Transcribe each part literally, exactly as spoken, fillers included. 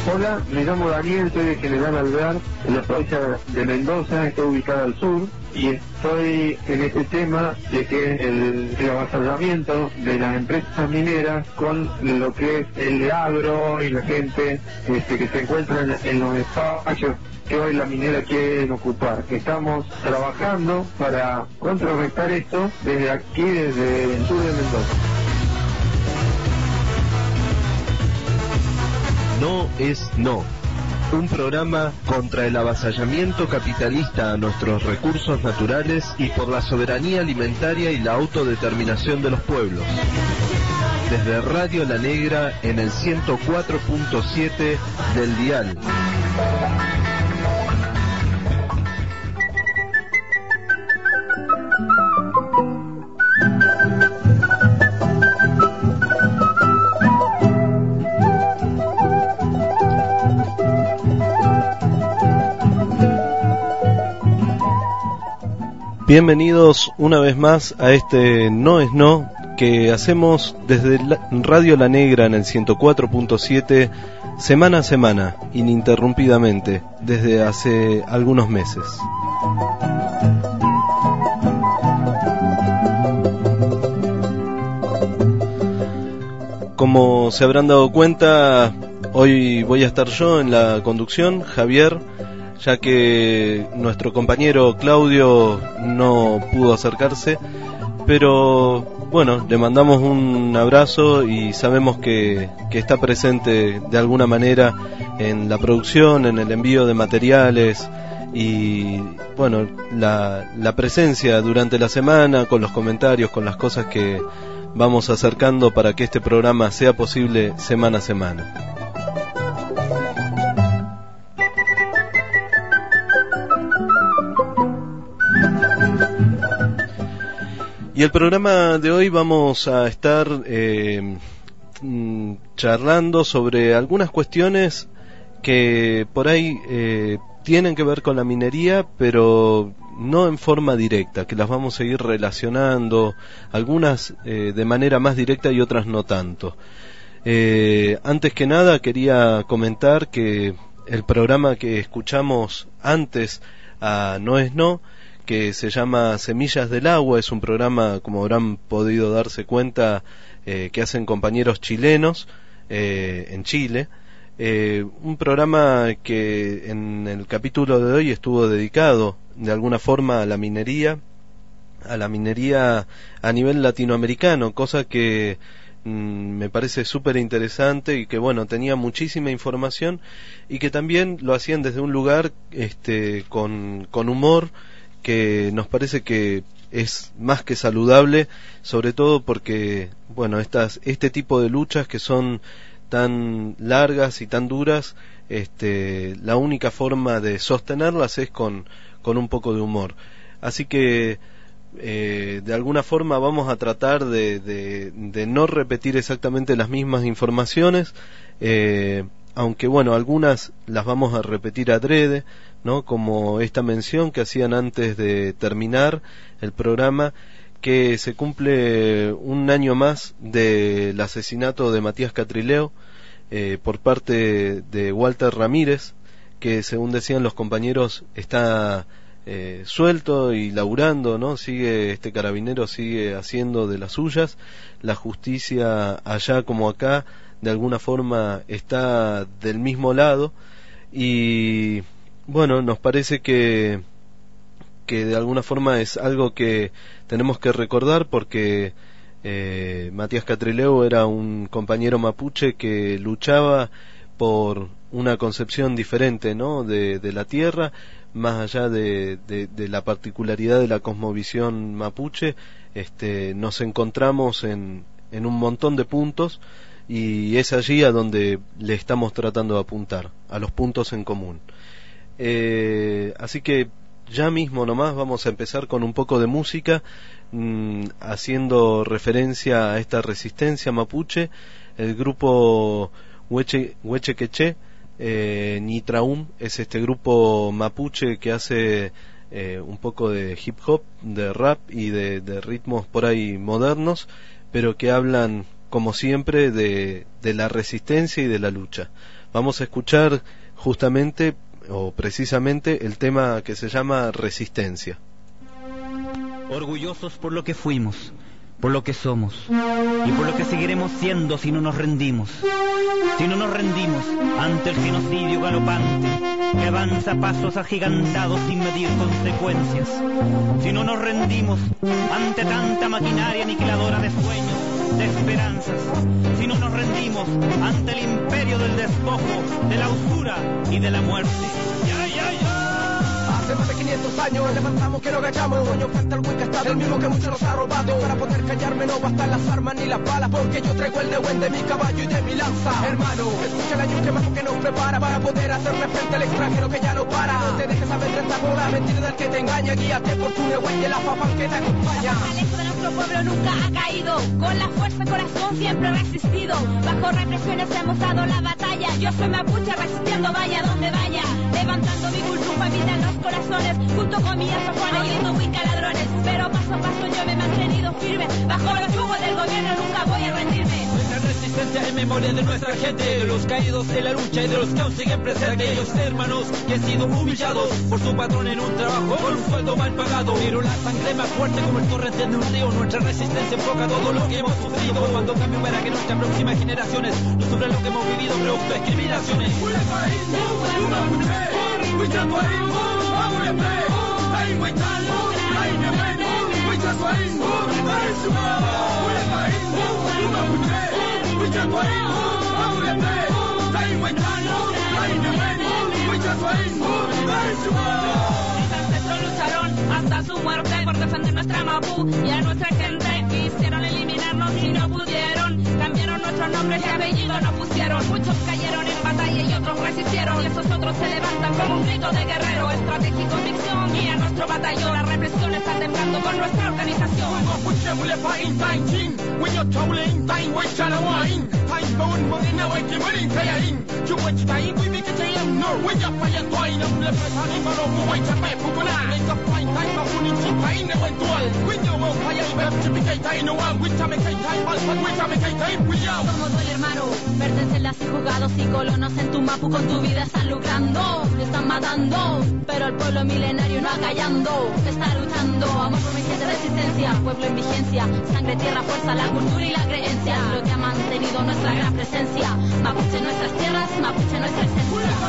Hola, me llamo Daniel, soy de General Alvear, en la provincia de Mendoza, estoy ubicada al sur, y estoy en este tema de que el, el avasallamiento de las empresas mineras con lo que es el agro y la gente este, que se encuentra en, en los espacios que hoy la minera quiere ocupar. Estamos trabajando para contrarrestar esto desde aquí, desde el sur de Mendoza. No es no. Un programa contra el avasallamiento capitalista a nuestros recursos naturales y por la soberanía alimentaria y la autodeterminación de los pueblos. Desde Radio La Negra en el ciento cuatro punto siete del dial. Bienvenidos una vez más a este No es No que hacemos desde Radio La Negra en el ciento cuatro punto siete semana a semana, ininterrumpidamente, desde hace algunos meses. Como se habrán dado cuenta, hoy voy a estar yo en la conducción, Javier, ya que nuestro compañero Claudio no pudo acercarse, pero bueno, le mandamos un abrazo y sabemos que, que está presente de alguna manera en la producción, en el envío de materiales y bueno, la, la presencia durante la semana con los comentarios, con las cosas que vamos acercando para que este programa sea posible semana a semana. Y el programa de hoy vamos a estar eh, charlando sobre algunas cuestiones que por ahí eh, tienen que ver con la minería, pero no en forma directa, que las vamos a ir relacionando, algunas eh, de manera más directa y otras no tanto. Eh, antes que nada quería comentar que el programa que escuchamos antes a No es No, que se llama Semillas del Agua, es un programa, como habrán podido darse cuenta, eh, que hacen compañeros chilenos eh, en Chile, eh, un programa que en el capítulo de hoy estuvo dedicado de alguna forma a la minería, a la minería a nivel latinoamericano, cosa que mmm, me parece súper interesante y que bueno, tenía muchísima información y que también lo hacían desde un lugar este, con, con humor, que nos parece que es más que saludable, sobre todo porque, bueno, estas, este tipo de luchas que son tan largas y tan duras, este, la única forma de sostenerlas es con, con un poco de humor. Así que, eh, de alguna forma vamos a tratar de, de, de no repetir exactamente las mismas informaciones, eh, aunque bueno, algunas las vamos a repetir adrede, ¿no? Como esta mención que hacían antes de terminar el programa, que se cumple un año más del asesinato de Matías Catrileo eh, por parte de Walter Ramírez, que según decían los compañeros está eh, suelto y laburando, ¿no? Sigue, este carabinero sigue haciendo de las suyas. La justicia allá como acá de alguna forma está del mismo lado y bueno, nos parece que que de alguna forma es algo que tenemos que recordar porque eh, Matías Catrileo era un compañero mapuche que luchaba por una concepción diferente, ¿no? de, de la tierra, más allá de, de, de la particularidad de la cosmovisión mapuche. Este, nos encontramos en, en un montón de puntos y es allí a donde le estamos tratando de apuntar, a los puntos en común. Eh, así que ya mismo nomás vamos a empezar con un poco de música, mmm, haciendo referencia a esta resistencia mapuche. El grupo Hueche, Huechequeche, eh, Nitraum, es este grupo mapuche que hace eh, un poco de hip hop, de rap y de, de ritmos por ahí modernos, pero que hablan como siempre de, de la resistencia y de la lucha. Vamos a escuchar justamente o precisamente el tema que se llama Resistencia. Orgullosos por lo que fuimos, por lo que somos y por lo que seguiremos siendo si no nos rendimos. Si no nos rendimos ante el genocidio galopante que avanza a pasos agigantados sin medir consecuencias. Si no nos rendimos ante tanta maquinaria aniquiladora de sueños, de esperanzas. Si no nos rendimos ante el imperio del despojo, de la usura y de la muerte. ¡Ya, ya, ya! Hace más de quinientos años levantamos que no agachamos. Coño, canta el buen que está, el mismo que muchos nos ha robado. Para poder callarme no bastan las armas ni las balas, porque yo traigo el de buen de mi caballo y de mi lanza. Hermano, escucha el año que más que nos prepara para poder hacerle frente al extranjero que ya no para. No te dejes saber de esta bola, mentira del que te engaña. Guíate por tu negüey y la papán que te acompaña. La fortaleza de nuestro pueblo nunca ha caído. Con la fuerza corazón siempre ha resistido. Bajo represiones hemos dado la batalla. Yo soy mapuche resistiendo vaya donde vaya. Levantando mi cultura, vida en los corazones, junto con mi hija Juana yendo Wicca ladrones. Pero paso a paso yo me he mantenido firme. Bajo los yugos del gobierno nunca voy a rendirme. Nuestra resistencia en memoria de nuestra gente, de los caídos en la lucha y de los que aún siguen presentes. De aquellos hermanos que han sido humillados por su patrón en un trabajo con un sueldo mal pagado. Pero la sangre más fuerte como el torrente de un río. Nuestra resistencia enfoca todo lo que hemos sufrido. Cuando cambio para que nuestras próximas generaciones no sufran lo que hemos vivido, producto de discriminaciones. Mis ancestros lucharon hasta su muerte por defender nuestra Mapu y a nuestra gente. Quisieron eliminarnos y no pudieron. Cambiaron nuestros nombres y apellidos nos pusieron. Muchos cayeron en batalla y otros resistieron. Y esos otros se levantan como un grito de guerrero. Estrategia y convicción guía nuestro batallón. La represión está temblando con nuestra organización. Como duele, hermano, pertenecen las y jugados y colonos en tu mapu con tu vida están lucrando, están matando, pero el pueblo milenario no acallando, está luchando, amor por mi gente, resistencia, pueblo en vigencia, sangre, tierra, fuerza, la cultura y la creencia, es lo que ha mantenido nuestra gran presencia, mapuche nuestras tierras, mapuche nuestra esencia.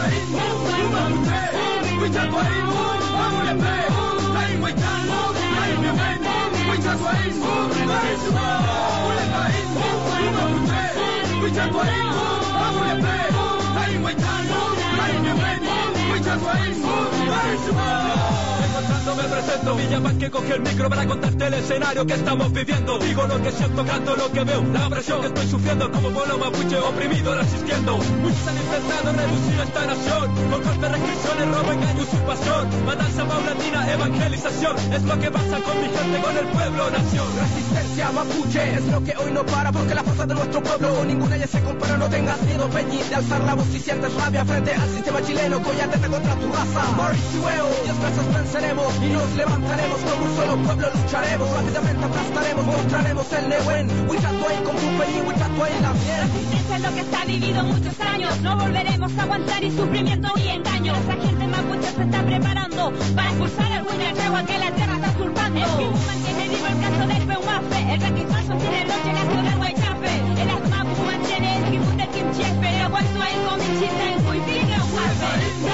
Me presento, Villaman que coge el micro para contarte el escenario que estamos viviendo. Digo lo que siento, canto lo que veo, la opresión que estoy sufriendo como pueblo mapuche oprimido resistiendo. Muchos han intentado reducir esta nación con cortes, restricciones, robo, engaño, usurpación, matanza paulatina, evangelización. Es lo que pasa con mi gente, con el pueblo, nación. Resistencia mapuche es lo que hoy no para, porque la fuerza de nuestro pueblo con ninguna ya se compara. No tengas miedo, Peñi, de alzar la voz si sientes rabia frente al sistema chileno. Coyatete contra tu raza, Marichueo, diez veces venceremos y nos levantaremos como un solo pueblo, lucharemos, rápidamente aplastaremos, mostraremos el Nehuen, Huichatuay con Company, Huichatuay la miel. Resistencia es lo que está vivido muchos años, no volveremos a aguantar ni sufrimiento ni engaño. Esa gente mapuche se está preparando para expulsar al Huichatuay que la tierra está usurpando. El Pibu mantiene vivo el canto del Peumafe, el Raquizual sostiene el noche gasto del Huaychafe, el Asmapu mantiene el Kibu del Kimchefe, pero Huaychuay con Michita en Huipilica Huafe.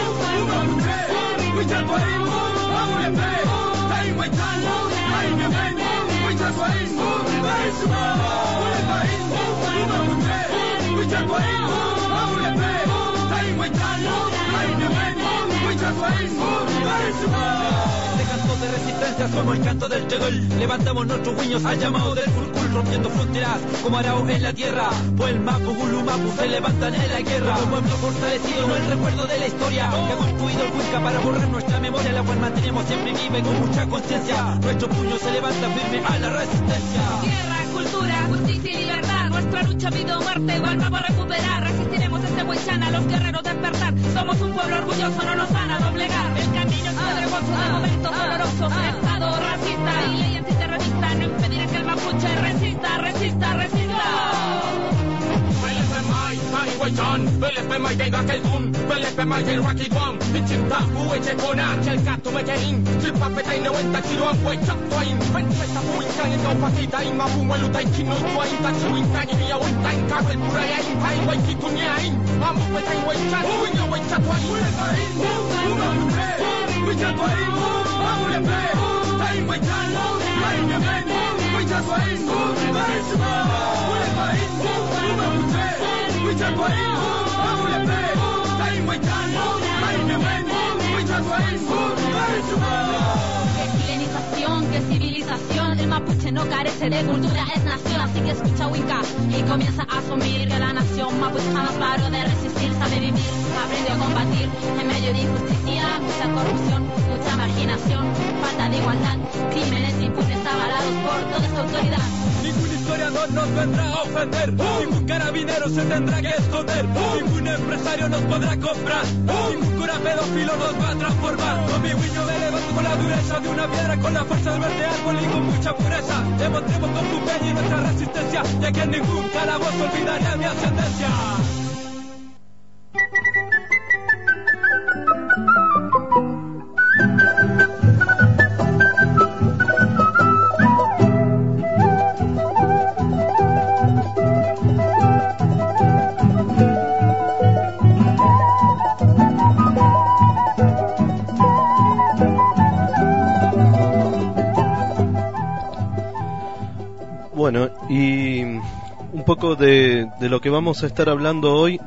Este canto de resistencia somos el canto del Tegol. Levantamos nuestros guiños al llamado del Fulcul, rompiendo fronteras como Arao en la tierra. Pues el Mapu, Gulu, Mapu se levantan en la guerra. Como pueblo fortalecido, no el recuerdo de la historia que ha construido el Wicca para borrar nuestra memoria, la cual mantenemos siempre vive con mucha conciencia. Nuestro puño se levanta firme a la resistencia. Tierra, cultura, justicia y libertad. Nuestra lucha, vida o muerte, igual vamos a recuperar. Resistiremos este Huaychana, los guerreros despertar. Somos un pueblo orgulloso, no nos van a doblegar. El camino es pedregoso, de momentos dolorosos. Estado racista y ley antiterrorista no impedirá que el mapuche resista, resista, resista. Azerbaiyán, Belepe Maidega Keldun, Belepe Maidel Rakibam, Ichimta, Ueche Kona, Chelkato Mekein, Chilpapeta y Neuenta Chiruan, Huechakwain, Pencheta Puinkan, y Gaupakita y Mapueluta y Chino Tuain, Tachuinkan y Yahuintan, Kabel Purayain, Pai Waikikuniain, Amupeta y Huechan, Uña Huechakwain, Ulepain, Uma Mujer, Huechakwain, Amulepe, Tai Huechan, Tai Nemen, Huechakwain, Barisma, Ulepain, Uma Mujer, Huechakwain, Amulepe, Tai Huechan, Tai Nemen, Huechakwain, Barisma. Chilenización, que civilización, el mapuche no carece de cultura, es nación, así que escucha Winca y comienza a asumir que la nación mapuche jamás paró de resistir, sabe vivir, aprendió a combatir en medio de injusticia, mucha corrupción, mucha marginación, falta de igualdad, crímenes impunes avalados por toda esta autoridad. Ningún historiador nos vendrá a ofender, ningún carabinero se tendrá que esconder, ningún empresario nos podrá comprar, ningún cura pedófilo nos va a transformar. Con mi guiño me levanto con la dureza de una piedra, con la fuerza del verde árbol y con mucha pureza. Demostremos con tu peña y nuestra resistencia, ya que en ningún calabozo olvidaré mi ascendencia. Bueno, y un poco de, de lo que vamos a estar hablando hoy,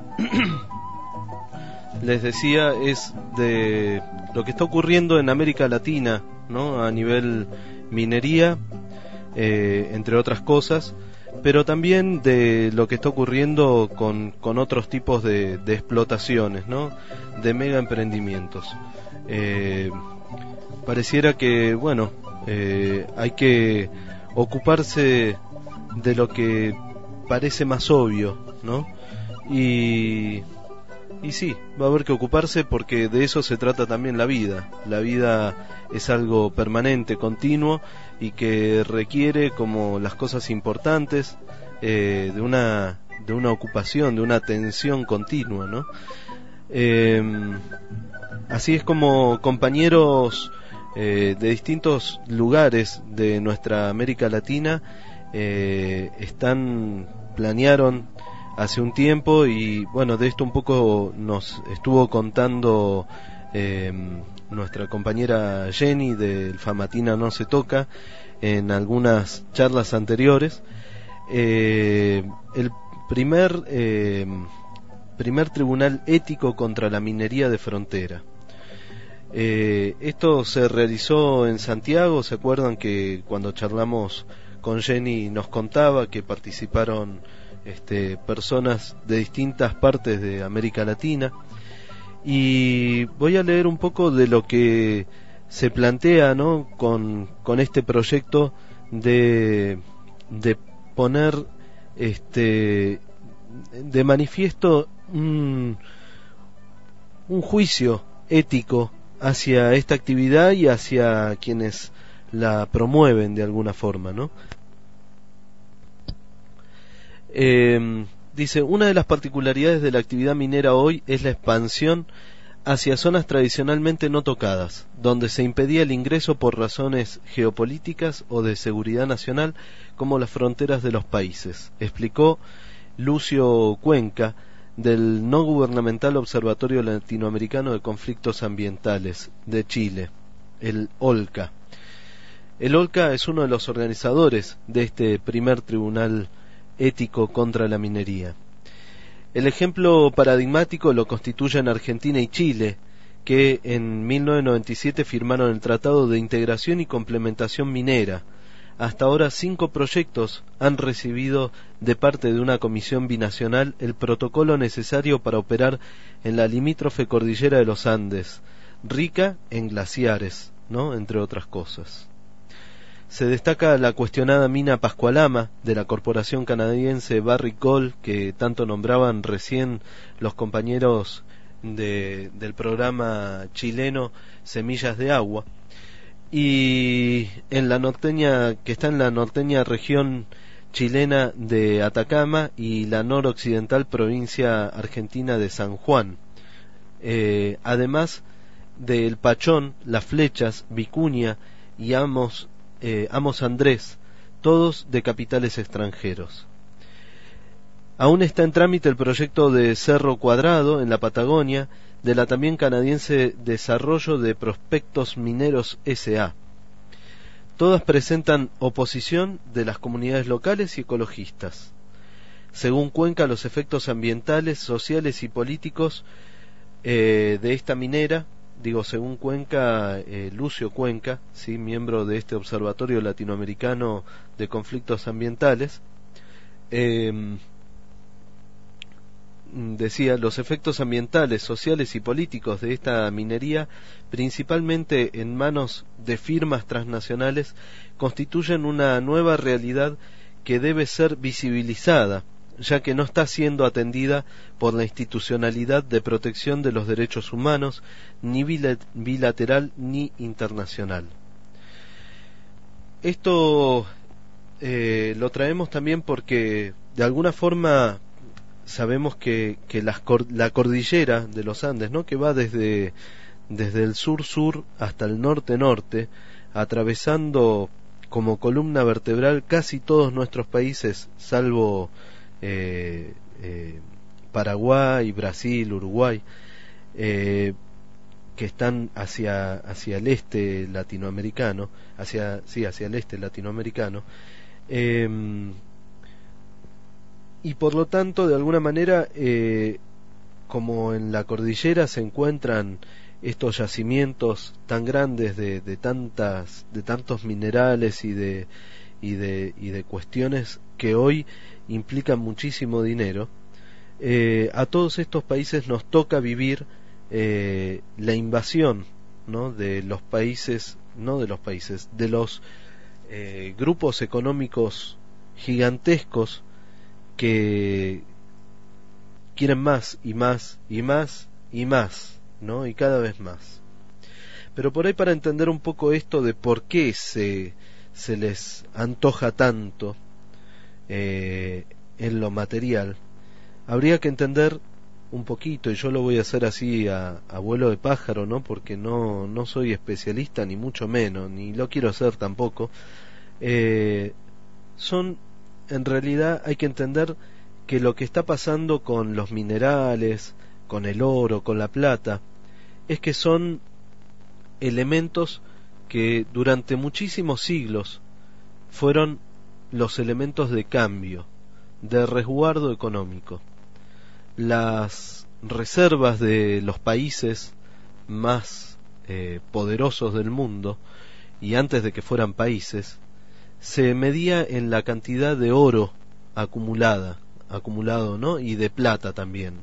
les decía, es de lo que está ocurriendo en América Latina, ¿no? A nivel minería, eh, entre otras cosas, pero también de lo que está ocurriendo con, con otros tipos de, de explotaciones, ¿no? De mega emprendimientos. Eh, pareciera que, bueno, eh, hay que ocuparse de lo que parece más obvio, ¿no? Y, y sí, va a haber que ocuparse porque de eso se trata también la vida. La vida es algo permanente, continuo y que requiere, como las cosas importantes, eh, de una de una ocupación, de una atención continua, ¿no? Eh, así es como compañeros Eh, de distintos lugares de nuestra América Latina eh, están planearon hace un tiempo, y bueno, de esto un poco nos estuvo contando eh, nuestra compañera Jenny del Famatina No Se Toca en algunas charlas anteriores. Eh, el primer eh, primer tribunal ético contra la minería de frontera. Eh, esto se realizó en Santiago. ¿Se acuerdan que cuando charlamos con Jenny nos contaba que participaron este, personas de distintas partes de América Latina? Y voy a leer un poco de lo que se plantea, ¿no? con, con este proyecto de, de poner este, de manifiesto un, un juicio ético hacia esta actividad y hacia quienes la promueven de alguna forma, ¿no? Eh, dice, una de las particularidades de la actividad minera hoy es la expansión hacia zonas tradicionalmente no tocadas, donde se impedía el ingreso por razones geopolíticas o de seguridad nacional, como las fronteras de los países, explicó Lucio Cuenca, del no gubernamental Observatorio Latinoamericano de Conflictos Ambientales de Chile, el OLCA. El OLCA es uno de los organizadores de este primer tribunal ético contra la minería. El ejemplo paradigmático lo constituyen Argentina y Chile, que en mil novecientos noventa y siete firmaron el Tratado de Integración y Complementación Minera. Hasta ahora cinco proyectos han recibido de parte de una comisión binacional el protocolo necesario para operar en la limítrofe cordillera de los Andes, rica en glaciares, ¿no? Entre otras cosas. Se destaca la cuestionada mina Pascualama de la corporación canadiense Barrick Gold, que tanto nombraban recién los compañeros de, del programa chileno Semillas de Agua, y en la norteña, que está en la norteña región chilena de Atacama y la noroccidental provincia argentina de San Juan, eh, además del Pachón, Las Flechas, Vicuña y Amos, eh, Amos Andrés, todos de capitales extranjeros. Aún está en trámite el proyecto de Cerro Cuadrado en la Patagonia de la también canadiense Desarrollo de Prospectos Mineros S A Todas presentan oposición de las comunidades locales y ecologistas. Según Cuenca, los efectos ambientales, sociales y políticos eh, de esta minera, digo según Cuenca, eh, Lucio Cuenca, ¿sí?, miembro de este Observatorio Latinoamericano de Conflictos Ambientales, eh, decía, los efectos ambientales, sociales y políticos de esta minería, principalmente en manos de firmas transnacionales, constituyen una nueva realidad que debe ser visibilizada, ya que no está siendo atendida por la institucionalidad de protección de los derechos humanos, ni bilateral ni internacional. Esto eh, lo traemos también porque, de alguna forma, sabemos que, que las, la cordillera de los Andes, ¿no?, que va desde, desde el sur-sur hasta el norte-norte, atravesando como columna vertebral casi todos nuestros países, salvo eh, eh, Paraguay, Brasil, Uruguay, eh, que están hacia, hacia el este latinoamericano, hacia, sí, hacia el este latinoamericano, eh, y por lo tanto, de alguna manera, eh, como en la cordillera se encuentran estos yacimientos tan grandes de, de tantas, de tantos minerales y de, y de, y de cuestiones que hoy implican muchísimo dinero, eh, a todos estos países nos toca vivir eh, la invasión, ¿no?, de los países, no de los países, de los eh, grupos económicos gigantescos que quieren más y más y más y más, ¿no?, y cada vez más. Pero por ahí, para entender un poco esto de por qué se, se les antoja tanto eh, en lo material, habría que entender un poquito, y yo lo voy a hacer así a, a vuelo de pájaro, ¿no?, porque no, no soy especialista, ni mucho menos, ni lo quiero ser tampoco. Eh, son En realidad hay que entender que lo que está pasando con los minerales, con el oro, con la plata, es que son elementos que durante muchísimos siglos fueron los elementos de cambio, de resguardo económico. Las reservas de los países más eh, poderosos del mundo, y antes de que fueran países, se medía en la cantidad de oro acumulada, acumulado, ¿no?, y de plata también.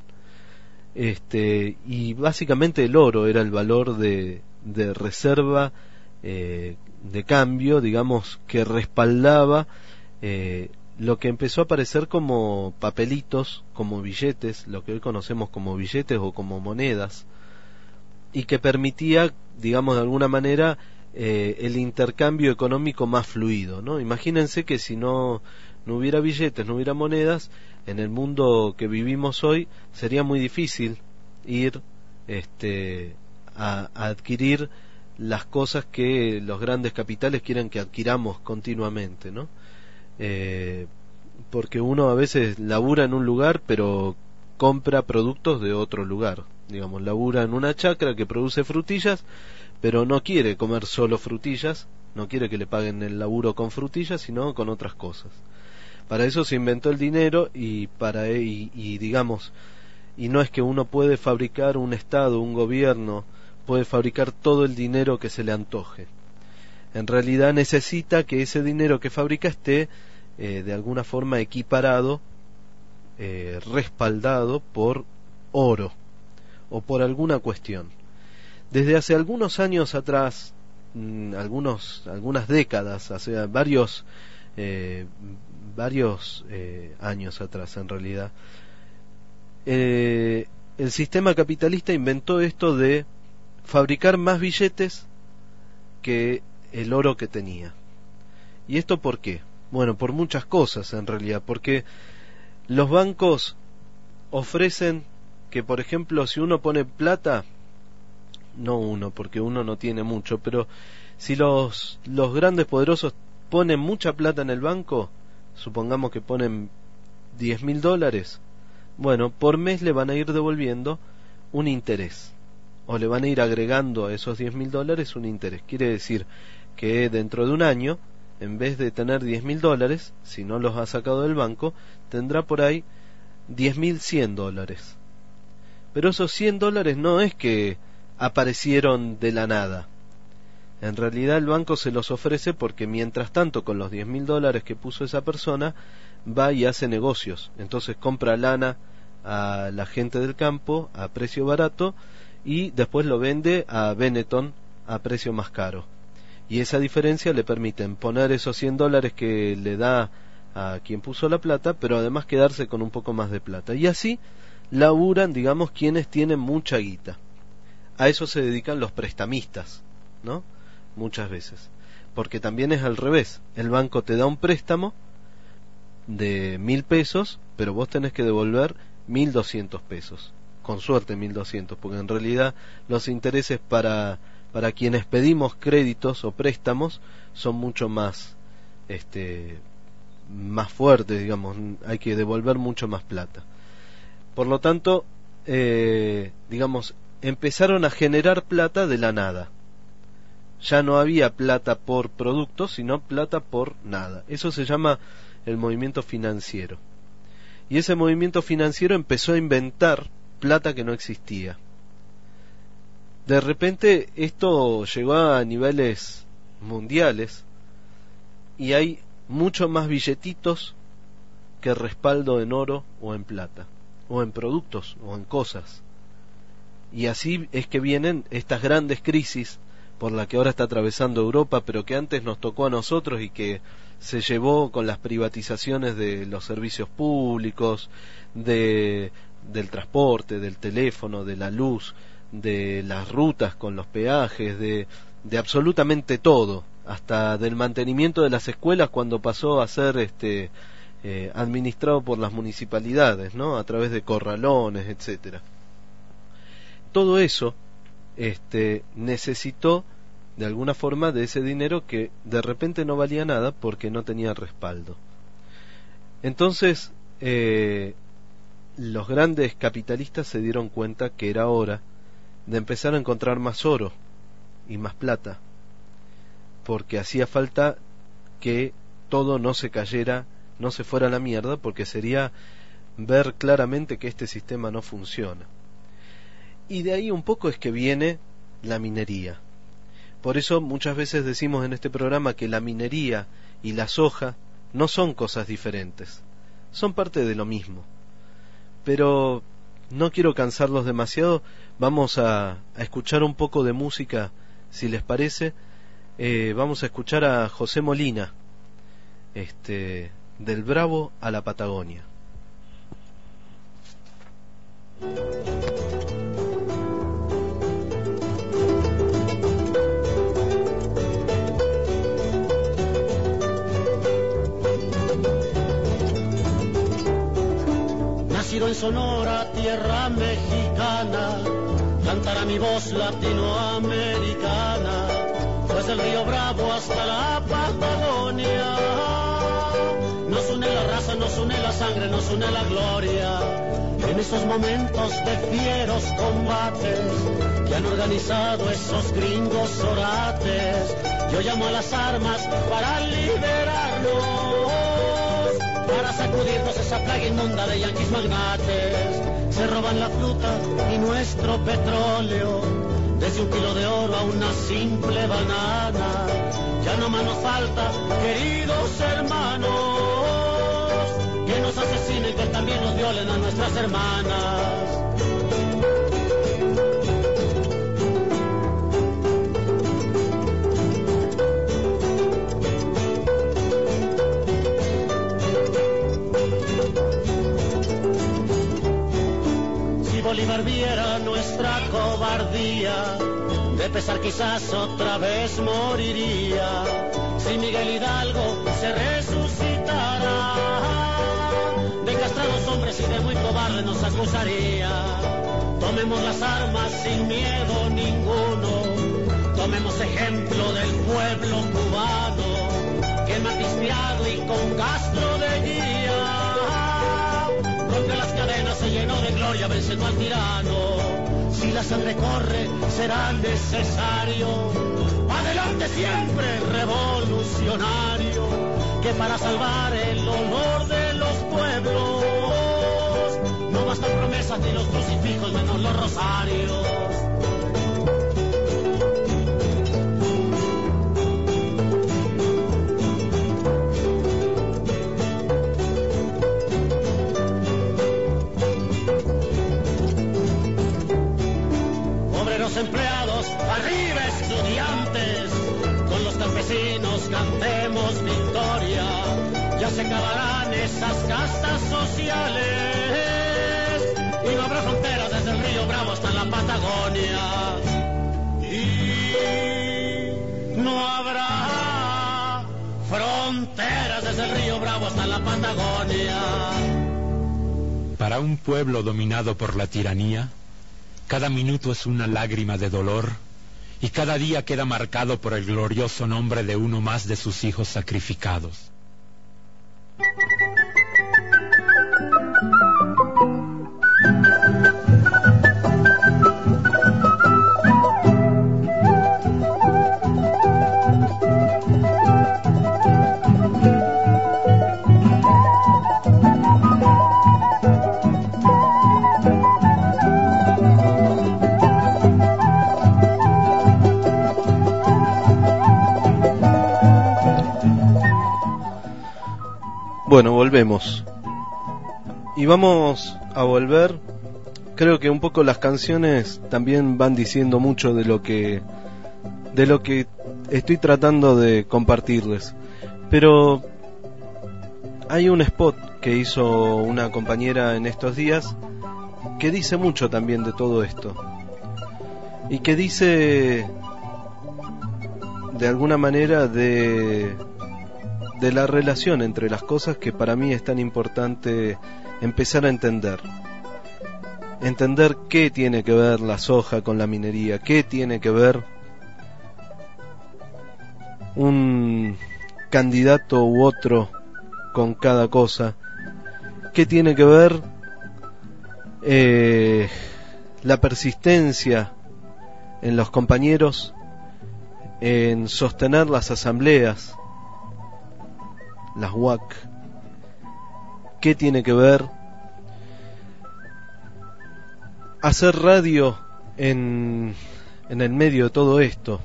Este, y básicamente el oro era el valor de, de reserva eh, de cambio, digamos, que respaldaba eh, lo que empezó a aparecer como papelitos, como billetes, lo que hoy conocemos como billetes o como monedas, y que permitía, digamos, de alguna manera, Eh, el intercambio económico más fluido, ¿no? Imagínense que si no, no hubiera billetes, no hubiera monedas, en el mundo que vivimos hoy sería muy difícil ir este, a, a adquirir las cosas que los grandes capitales quieren que adquiramos continuamente, ¿no? Eh, porque uno a veces labura en un lugar, pero compra productos de otro lugar. Digamos, labura en una chacra que produce frutillas, pero no quiere comer solo frutillas, no quiere que le paguen el laburo con frutillas, sino con otras cosas. Para eso se inventó el dinero y para y, y digamos, y no es que uno puede fabricar, un Estado, un gobierno puede fabricar todo el dinero que se le antoje. En realidad necesita que ese dinero que fabrica esté eh, de alguna forma equiparado, eh, respaldado por oro o por alguna cuestión. Desde hace algunos años atrás, mmm, algunos, algunas décadas, hace varios, eh, varios eh, años atrás en realidad, eh, el sistema capitalista inventó esto de fabricar más billetes que el oro que tenía. ¿Y esto por qué? Bueno, por muchas cosas en realidad, porque los bancos ofrecen que, por ejemplo, si uno pone plata, no uno, porque uno no tiene mucho, pero si los, los grandes poderosos ponen mucha plata en el banco, supongamos que ponen diez mil dólares, bueno, por mes le van a ir devolviendo un interés, o le van a ir agregando a esos diez mil dólares un interés. Quiere decir que dentro de un año, en vez de tener diez mil dólares, si no los ha sacado del banco, tendrá por ahí diez mil cien dólares. Pero esos cien dólares no es que aparecieron de la nada. En realidad el banco se los ofrece porque mientras tanto con los diez mil dólares que puso esa persona va y hace negocios. Entonces compra lana a la gente del campo a precio barato y después lo vende a Benetton a precio más caro. Y esa diferencia le permiten poner esos cien dólares que le da a quien puso la plata, pero además quedarse con un poco más de plata. Y así laburan, digamos, quienes tienen mucha guita. A eso se dedican los prestamistas, ¿no? Muchas veces. Porque también es al revés. El banco te da un préstamo de mil pesos, pero vos tenés que devolver mil doscientos pesos. Con suerte mil doscientos, porque en realidad los intereses para, para quienes pedimos créditos o préstamos son mucho más, este, más fuertes, digamos. Hay que devolver mucho más plata. Por lo tanto, eh, digamos, empezaron a generar plata de la nada. Ya no había plata por producto, sino plata por nada. Eso se llama el movimiento financiero. Y ese movimiento financiero empezó a inventar plata que no existía. De repente esto llegó a niveles mundiales y hay mucho más billetitos que respaldo en oro o en plata, o en productos o en cosas. Y así es que vienen estas grandes crisis por la que ahora está atravesando Europa, pero que antes nos tocó a nosotros y que se llevó con las privatizaciones de los servicios públicos, de, del transporte, del teléfono, de la luz, de las rutas con los peajes, de, de absolutamente todo, hasta del mantenimiento de las escuelas cuando pasó a ser este eh, administrado por las municipalidades, ¿no? A través de corralones, etcétera. Todo eso este, necesitó de alguna forma de ese dinero que de repente no valía nada porque no tenía respaldo. Entonces eh, los grandes capitalistas se dieron cuenta que era hora de empezar a encontrar más oro y más plata, porque hacía falta que todo no se cayera, no se fuera a la mierda, porque sería ver claramente que este sistema no funciona. Y de ahí un poco es que viene la minería. Por eso muchas veces decimos en este programa que la minería y la soja no son cosas diferentes, son parte de lo mismo. Pero no quiero cansarlos demasiado, vamos a, a escuchar un poco de música, si les parece. Eh, vamos a escuchar a José Molina, este, del Bravo a la Patagonia. Nacido en Sonora, tierra mexicana, cantará mi voz latinoamericana, pues el río Bravo hasta la Patagonia. Nos une la raza, nos une la sangre, nos une la gloria. En esos momentos de fieros combates que han organizado esos gringos orates, yo llamo a las armas para liberarnos, para sacudirnos esa plaga inmunda de yanquis magnates. Se roban la fruta y nuestro petróleo, desde un kilo de oro a una simple banana. Ya no más nos falta, queridos hermanos, que nos asesinen, que también nos violen a nuestras hermanas. Bolívar viera nuestra cobardía, de pesar quizás otra vez moriría. si Miguel Hidalgo se resucitará. De castrados hombres y de muy cobarde nos acusaría. Tomemos las armas sin miedo ninguno, tomemos ejemplo del pueblo cubano, que matispeado y con Castro de guía, rompe las cadenas, se llenó de gloria venciendo al tirano. Si la sangre corre, será necesario. Adelante siempre, revolucionario, que para salvar el honor de los pueblos no bastan promesas ni los crucifijos, menos los rosarios. Obreros, empleados, arriba estudiantes, con los campesinos cantemos victoria. Ya se acabarán esas castas sociales y no habrá fronteras desde el Río Bravo hasta la Patagonia. Y no habrá fronteras desde el Río Bravo hasta la Patagonia. Para un pueblo dominado por la tiranía, cada minuto es una lágrima de dolor y cada día queda marcado por el glorioso nombre de uno más de sus hijos sacrificados. Bueno, volvemos. Y vamos a volver. Creo que un poco las canciones también van diciendo mucho de lo que de lo que estoy tratando de compartirles. Pero hay un spot que hizo una compañera en estos días que dice mucho también de todo esto. Y que dice de alguna manera de de la relación entre las cosas que para mí es tan importante empezar a entender. Entender qué tiene que ver la soja con la minería, qué tiene que ver un candidato u otro con cada cosa, qué tiene que ver eh, la persistencia en los compañeros en sostener las asambleas, las U A C, qué tiene que ver hacer radio en, en el medio de todo esto,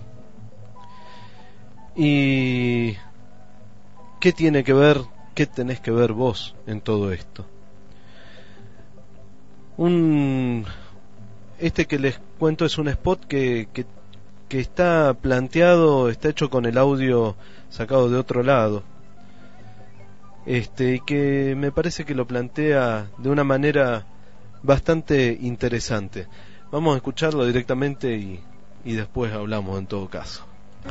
y qué tiene que ver, qué tenés que ver vos en todo esto. Un este que les cuento es un spot que, que, que está planteado, está hecho con el audio sacado de otro lado. Este, y que me parece que lo plantea de una manera bastante interesante. Vamos a escucharlo directamente y, y después hablamos en todo caso.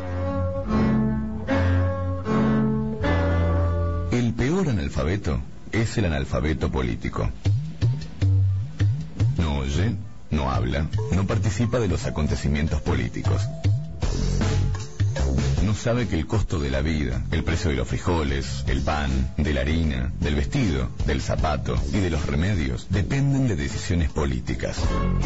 El peor analfabeto es el analfabeto político. No oye, no habla, no participa de los acontecimientos políticos. No sabe que el costo de la vida, el precio de los frijoles, el pan, de la harina, del vestido, del zapato y de los remedios dependen de decisiones políticas.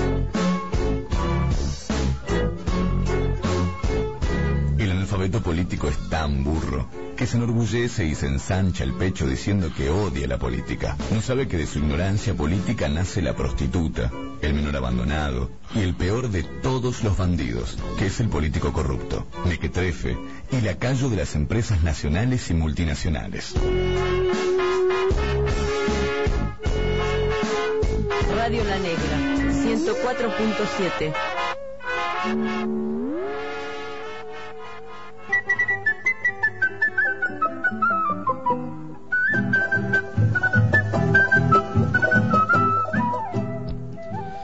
El analfabeto político es tan burro que se enorgullece y se ensancha el pecho diciendo que odia la política. No sabe que de su ignorancia política nace la prostituta, el menor abandonado y el peor de todos los bandidos, que es el político corrupto, mequetrefe y lacayo de las empresas nacionales y multinacionales. Radio La Negra, ciento cuatro punto siete.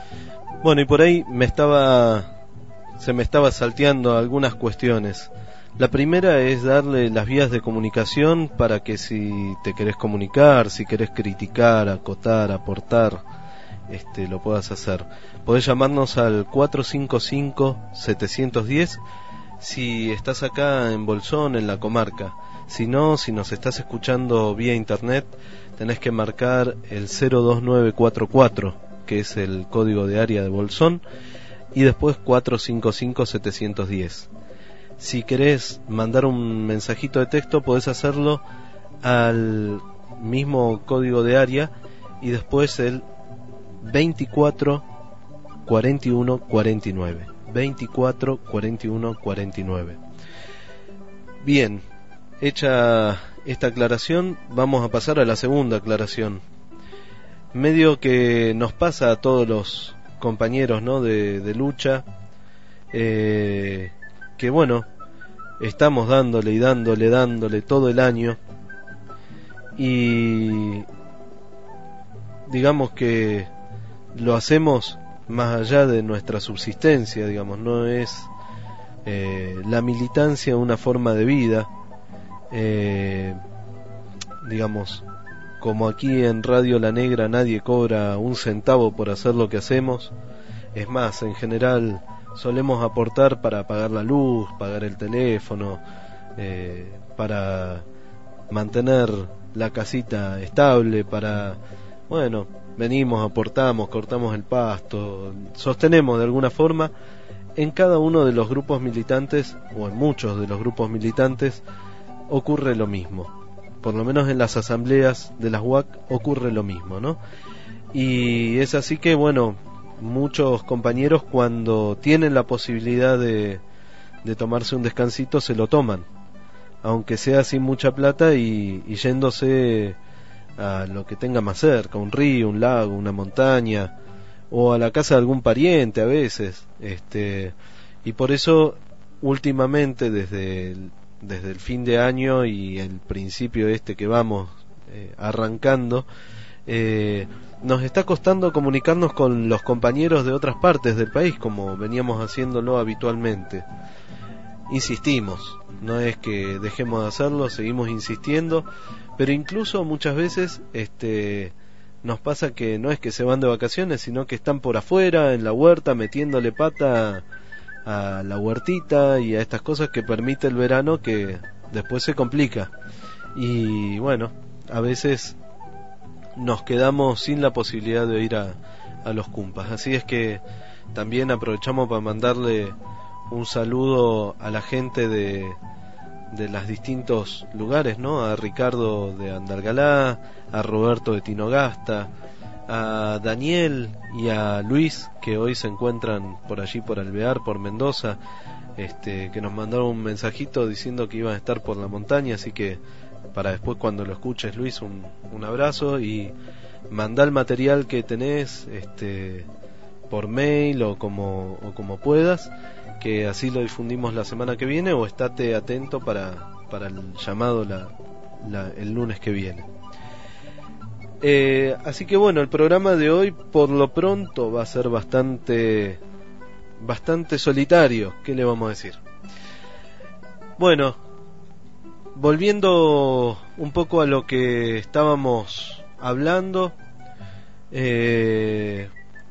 Bueno, y por ahí me estaba se me estaba salteando algunas cuestiones. La primera es darle las vías de comunicación para que si te querés comunicar, si querés criticar, acotar, aportar, este, lo puedas hacer. Podés llamarnos al cuatro cinco cinco, siete uno cero si estás acá en Bolsón, en la comarca. Si no, si nos estás escuchando vía internet, tenés que marcar el cero dos nueve cuatro cuatro, que es el código de área de Bolsón, y después cuatro cinco cinco, siete uno cero. Si querés mandar un mensajito de texto, podés hacerlo al mismo código de área y después el veinticuatro cuarenta y uno cuarenta y nueve. veinticuatro cuarenta y uno cuarenta y nueve. Bien, hecha esta aclaración, vamos a pasar a la segunda aclaración. Medio que nos pasa a todos los compañeros, ¿no?, de, de lucha, eh, que bueno, estamos dándole y dándole, dándole todo el año, y digamos que lo hacemos más allá de nuestra subsistencia, digamos, no es eh, la militancia una forma de vida, eh, digamos, como aquí en Radio La Negra nadie cobra un centavo por hacer lo que hacemos. Es más, en general solemos aportar para pagar la luz, pagar el teléfono, eh, para mantener la casita estable, para, bueno, venimos, aportamos, cortamos el pasto, sostenemos de alguna forma. En cada uno de los grupos militantes, o en muchos de los grupos militantes, ocurre lo mismo. Por lo menos en las asambleas de las U A C ocurre lo mismo, ¿no? Y es así que, bueno, muchos compañeros cuando tienen la posibilidad de, de tomarse un descansito se lo toman, aunque sea sin mucha plata y, y yéndose a lo que tenga más cerca, un río, un lago, una montaña, o a la casa de algún pariente a veces, este, y por eso últimamente desde el, desde el fin de año y el principio este que vamos eh, arrancando, eh, nos está costando comunicarnos con los compañeros de otras partes del país como veníamos haciéndolo habitualmente. Insistimos, no es que dejemos de hacerlo, seguimos insistiendo, pero incluso muchas veces este nos pasa que no es que se van de vacaciones, sino que están por afuera en la huerta metiéndole pata a la huertita y a estas cosas que permite el verano, que después se complica. Y bueno, a veces nos quedamos sin la posibilidad de ir a, a los cumpas. Así es que también aprovechamos para mandarle un saludo a la gente de de los distintos lugares, ¿no? A Ricardo de Andalgalá, a Roberto de Tinogasta, a Daniel y a Luis, que hoy se encuentran por allí por Alvear, por Mendoza, este, que nos mandaron un mensajito diciendo que iban a estar por la montaña, así que para después cuando lo escuches, Luis, un, un abrazo, y mandá el material que tenés este, por mail o como, o como puedas, que así lo difundimos la semana que viene, o estate atento para, para el llamado la, la, el lunes que viene. Eh, así que bueno, el programa de hoy por lo pronto va a ser bastante bastante solitario, ¿qué le vamos a decir? Bueno, volviendo un poco a lo que estábamos hablando, eh,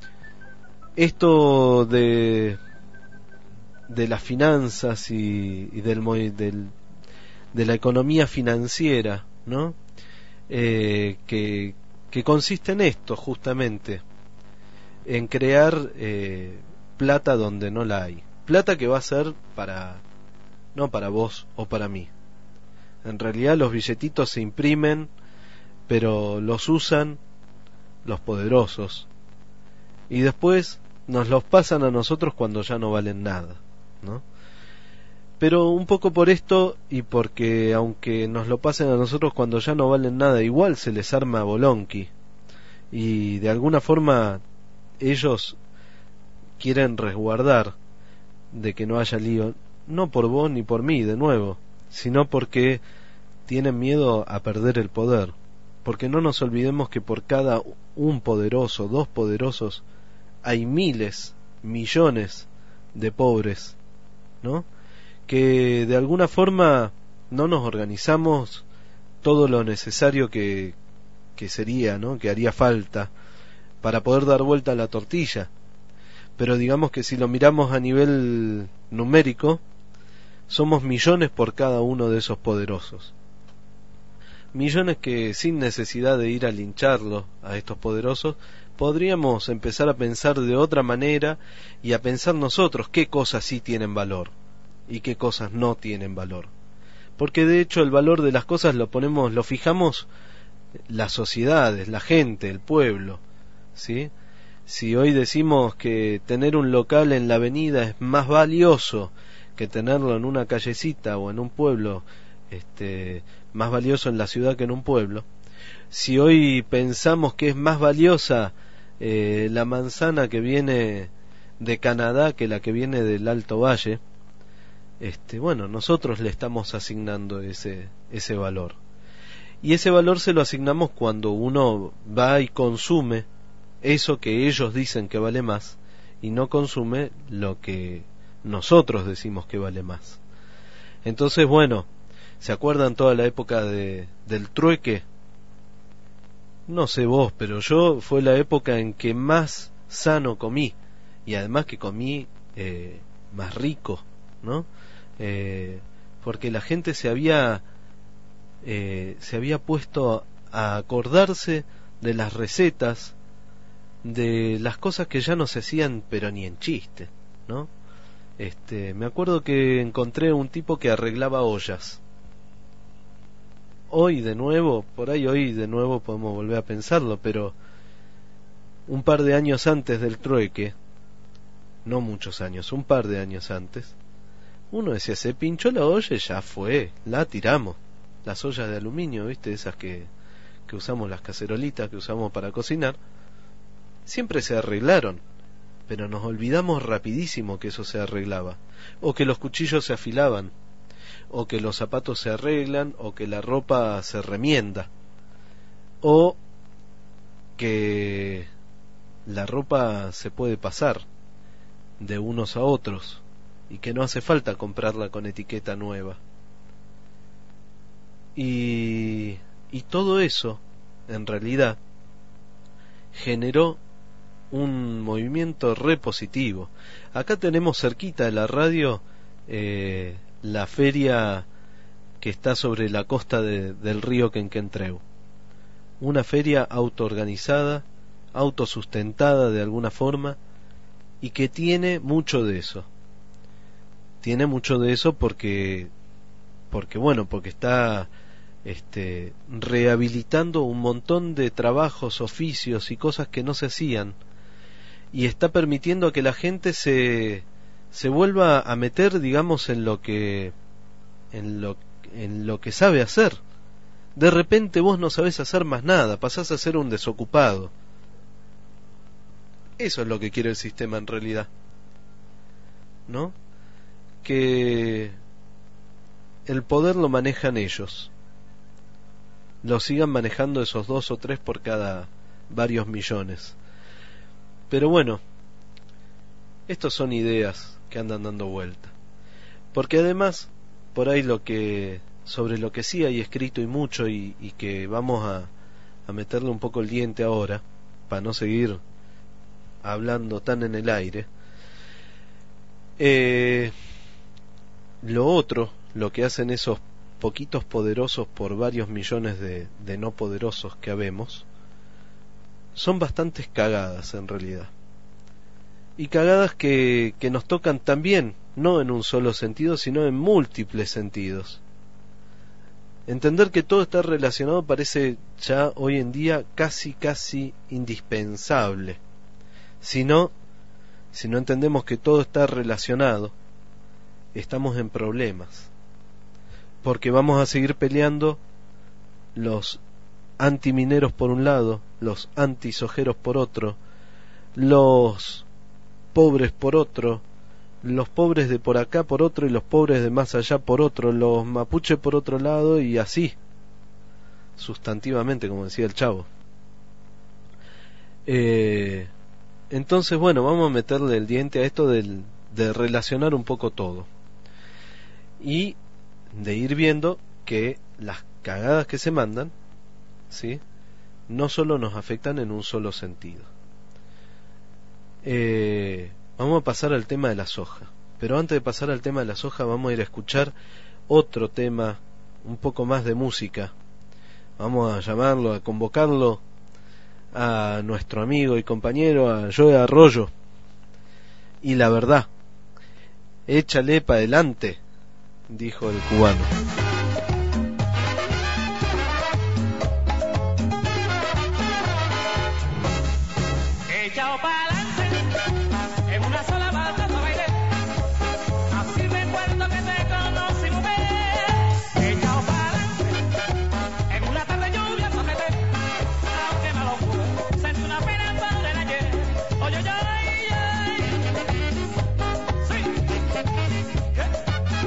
esto de de las finanzas y, y del, del de la economía financiera, ¿no? Eh, que, que consiste en esto justamente, en crear eh, plata donde no la hay, plata que va a ser para, no para vos o para mí. En realidad los billetitos se imprimen, pero los usan los poderosos y después nos los pasan a nosotros cuando ya no valen nada, ¿no? Pero un poco por esto, y porque aunque nos lo pasen a nosotros cuando ya no valen nada, igual se les arma bolonqui, y de alguna forma ellos quieren resguardar de que no haya lío, no por vos ni por mí, de nuevo, sino porque tienen miedo a perder el poder. Porque no nos olvidemos que por cada un poderoso, dos poderosos, hay miles, millones de pobres, ¿no? que de alguna forma no nos organizamos todo lo necesario que, que sería, ¿no? Que haría falta para poder dar vuelta a la tortilla. Pero digamos que si lo miramos a nivel numérico, somos millones por cada uno de esos poderosos. Millones que, sin necesidad de ir a lincharlos a estos poderosos, podríamos empezar a pensar de otra manera y a pensar nosotros qué cosas sí tienen valor y qué cosas no tienen valor. Porque de hecho el valor de las cosas lo ponemos, lo fijamos las sociedades, la gente, el pueblo, ¿sí? Si hoy decimos que tener un local en la avenida es más valioso que tenerlo en una callecita o en un pueblo, este, más valioso en la ciudad que en un pueblo, si hoy pensamos que es más valiosa eh, la manzana que viene de Canadá que la que viene del Alto Valle, este, bueno, nosotros le estamos asignando ese, ese valor. Y ese valor se lo asignamos cuando uno va y consume eso que ellos dicen que vale más y no consume lo que nosotros decimos que vale más. Entonces, bueno, ¿se acuerdan toda la época de, del trueque? No sé vos, pero yo fue la época en que más sano comí, y además que comí eh, más rico, ¿no? Eh, porque la gente se había eh, se había puesto a acordarse de las recetas, de las cosas que ya no se hacían pero ni en chiste, ¿no? Este, me acuerdo que encontré un tipo que arreglaba ollas. Hoy de nuevo, por ahí hoy de nuevo podemos volver a pensarlo, pero un par de años antes del trueque, no muchos años, un par de años antes, uno decía, se pinchó la olla y ya fue, la tiramos. Las ollas de aluminio, ¿viste? Esas que, que usamos, las cacerolitas que usamos para cocinar, siempre se arreglaron, pero nos olvidamos rapidísimo que eso se arreglaba, o que los cuchillos se afilaban, o que los zapatos se arreglan, o que la ropa se remienda, o que la ropa se puede pasar de unos a otros y que no hace falta comprarla con etiqueta nueva. Y, y todo eso, en realidad, generó un movimiento re positivo. Acá tenemos cerquita de la radio eh, la feria que está sobre la costa de, del río Quenquentreu. Una feria autoorganizada, autosustentada de alguna forma, y que tiene mucho de eso. Tiene mucho de eso porque, porque bueno, porque está este, rehabilitando un montón de trabajos, oficios y cosas que no se hacían, y está permitiendo que la gente se se vuelva a meter, digamos, en lo que en lo en lo que sabe hacer. De repente vos no sabés hacer más nada, pasás a ser un desocupado. Eso es lo que quiere el sistema en realidad, ¿no? Que el poder lo manejan ellos, lo sigan manejando esos dos o tres por cada varios millones. Pero bueno, estos son ideas que andan dando vuelta, porque además por ahí lo que sobre lo que sí hay escrito y mucho, y, y que vamos a, a meterle un poco el diente ahora para no seguir hablando tan en el aire, eh, lo otro, lo que hacen esos poquitos poderosos por varios millones de, de no poderosos que habemos, son bastantes cagadas en realidad, y cagadas que, que nos tocan también, no en un solo sentido, sino en múltiples sentidos. Entender que todo está relacionado parece ya hoy en día casi casi indispensable. Si no, si no entendemos que todo está relacionado, estamos en problemas, porque vamos a seguir peleando los antimineros por un lado, los antisojeros por otro, los pobres por otro, los pobres de por acá por otro y los pobres de más allá por otro, los mapuches por otro lado, y así sustantivamente, como decía el Chavo. eh, entonces bueno, vamos a meterle el diente a esto del, de relacionar un poco todo. y de ir viendo que las cagadas que se mandan, ¿sí?, no solo nos afectan en un solo sentido. Eh, vamos a pasar al tema de la soja, pero antes de pasar al tema de la soja vamos a ir a escuchar otro tema, un poco más de música. Vamos a llamarlo, a convocarlo a nuestro amigo y compañero, a Joe Arroyo. Y la verdad, échale para adelante, dijo el cubano. Echao pa'lante, en una sola bata pa' bailar. Así recuerdo que te conocí, mujer. Echao pa'lante, en una tarde lluvia pa' meter. Aunque me lo juro, sentí una pena por el ayer. Oye, oye, oye. Sí. ¿Qué?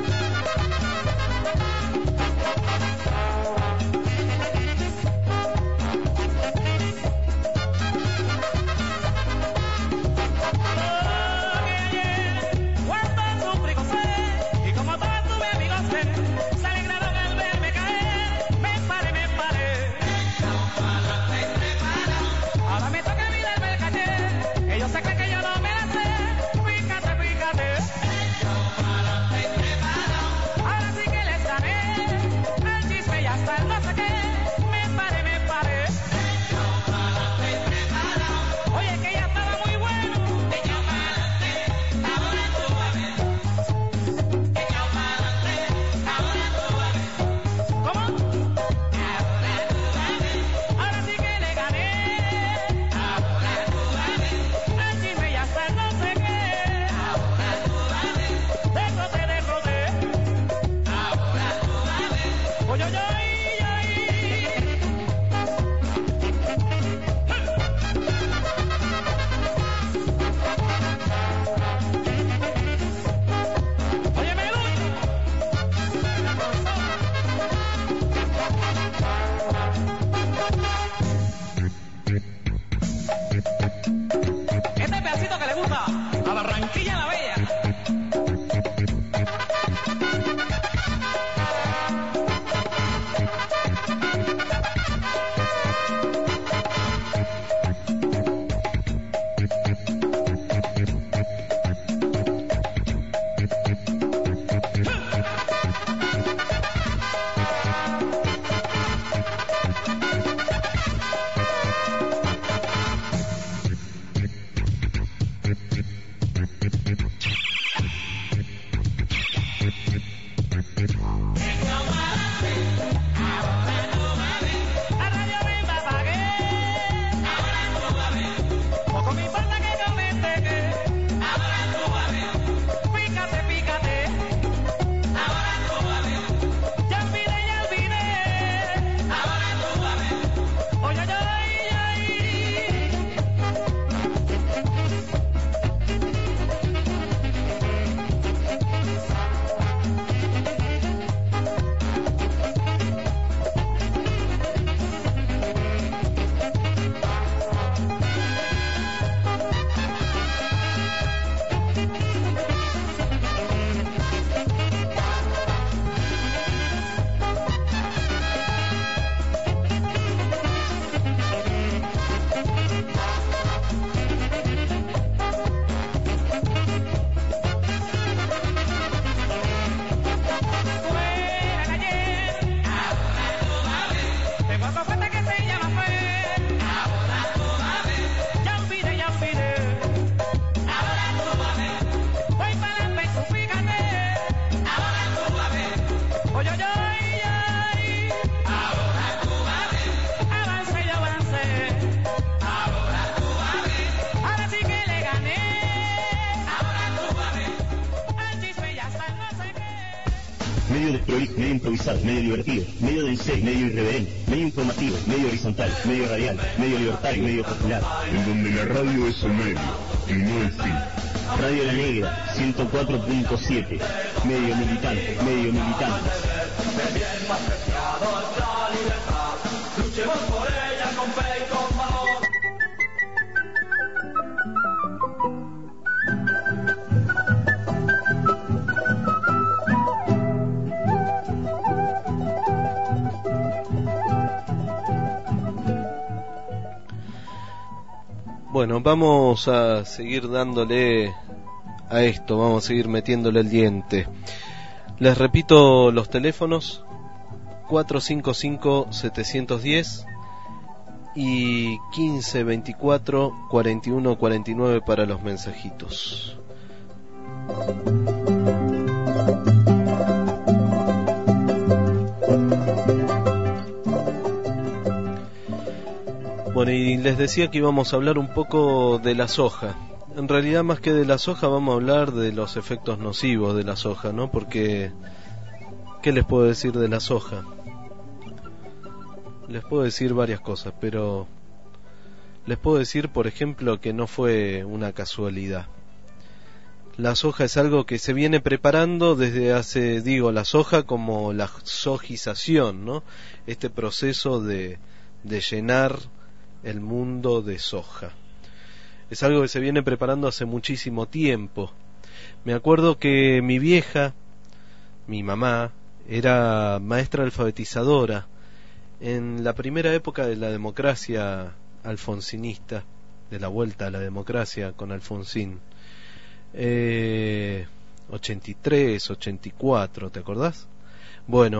Este pedacito que le gusta a Barranquilla la Bella. medio desprolijo, medio improvisado, medio divertido, medio de serio, medio irreverente, medio informativo, medio horizontal, medio radial, medio libertario, medio popular. En donde la radio es el medio y no el fin. Radio La Negra, ciento cuatro punto siete, medio militante, medio militante. Luchemos por ella con fe y con valor. Bueno, vamos a seguir dándole a esto, vamos a seguir metiéndole el diente. Les repito los teléfonos: cuatro cinco cinco, siete uno cero y quince veinticuatro, cuarenta y uno cuarenta y nueve para los mensajitos. Bueno, y les decía que íbamos a hablar un poco de la soja. En realidad, más que de la soja, vamos a hablar de los efectos nocivos de la soja, ¿no? Porque, ¿qué les puedo decir de la soja? Les puedo decir varias cosas, pero les puedo decir, por ejemplo, que no fue una casualidad. La soja es algo que se viene preparando desde hace, digo, la soja como la sojización, ¿no? Este proceso de, de llenar el mundo de soja. Es algo que se viene preparando hace muchísimo tiempo. Me acuerdo que mi vieja, mi mamá, era maestra alfabetizadora en la primera época de la democracia alfonsinista, de la vuelta a la democracia con Alfonsín. Eh, ochenta y tres, ochenta y cuatro, ¿te acordás? Bueno,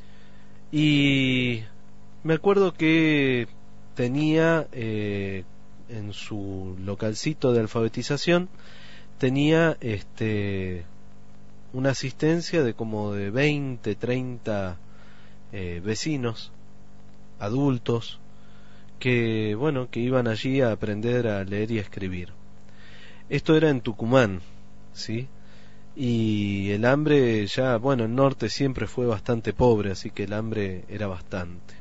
y me acuerdo que tenía eh, en su localcito de alfabetización, tenía este una asistencia de como de veinte, treinta eh, vecinos adultos que, bueno, que iban allí a aprender a leer y a escribir. Esto era en Tucumán, ¿sí? Y el hambre ya, bueno, el norte siempre fue bastante pobre, así que el hambre era bastante.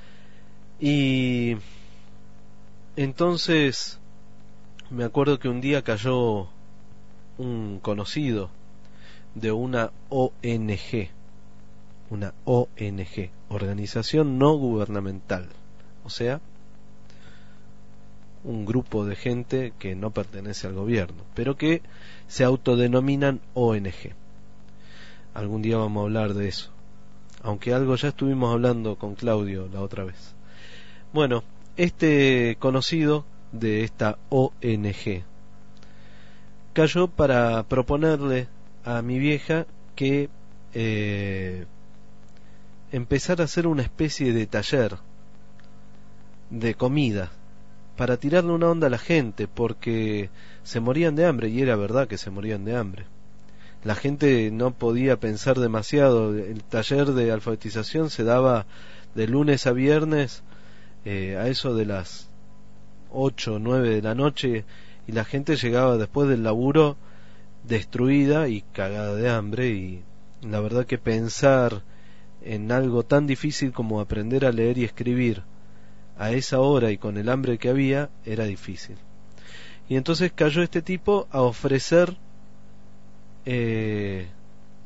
Y entonces me acuerdo que un día cayó un conocido de una O N G, una O N G, organización no gubernamental, o sea, un grupo de gente que no pertenece al gobierno, pero que se autodenominan O N G. Algún día vamos a hablar de eso, aunque algo ya estuvimos hablando con Claudio la otra vez. Bueno, este conocido de esta O N G cayó para proponerle a mi vieja que eh, empezara a hacer una especie de taller de comida para tirarle una onda a la gente, porque se morían de hambre, y era verdad que se morían de hambre. La gente no podía pensar demasiado. El taller de alfabetización se daba de lunes a viernes eh, a eso de las ocho o nueve de la noche, y la gente llegaba después del laburo destruida y cagada de hambre, y la verdad que pensar en algo tan difícil como aprender a leer y escribir a esa hora y con el hambre que había era difícil. Y entonces cayó este tipo a ofrecer eh,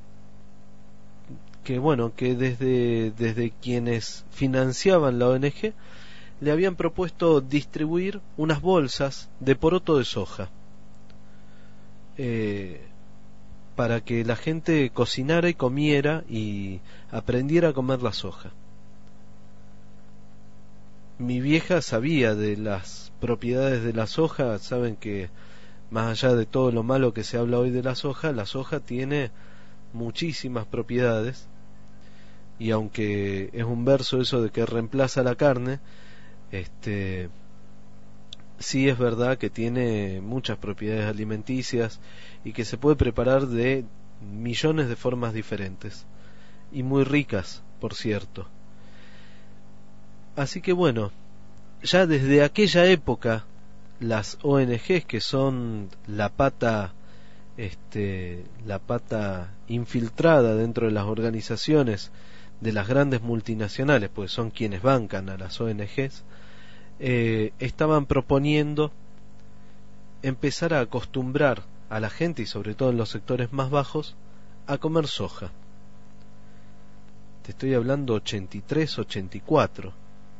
que bueno, que desde, desde quienes financiaban la O N G le habían propuesto distribuir unas bolsas de poroto de soja eh, para que la gente cocinara y comiera y aprendiera a comer la soja. Mi vieja sabía de las propiedades de la soja. Saben que más allá de todo lo malo que se habla hoy de la soja, la soja tiene muchísimas propiedades, y aunque es un verso eso de que reemplaza la carne, este sí es verdad que tiene muchas propiedades alimenticias y que se puede preparar de millones de formas diferentes y muy ricas, por cierto. Así que bueno, ya desde aquella época las O N Ges, que son la pata este la pata infiltrada dentro de las organizaciones de las grandes multinacionales, pues son quienes bancan a las O N Ges, eh, estaban proponiendo empezar a acostumbrar a la gente, y sobre todo en los sectores más bajos, a comer soja. Te estoy hablando ochenta y tres, ochenta y cuatro.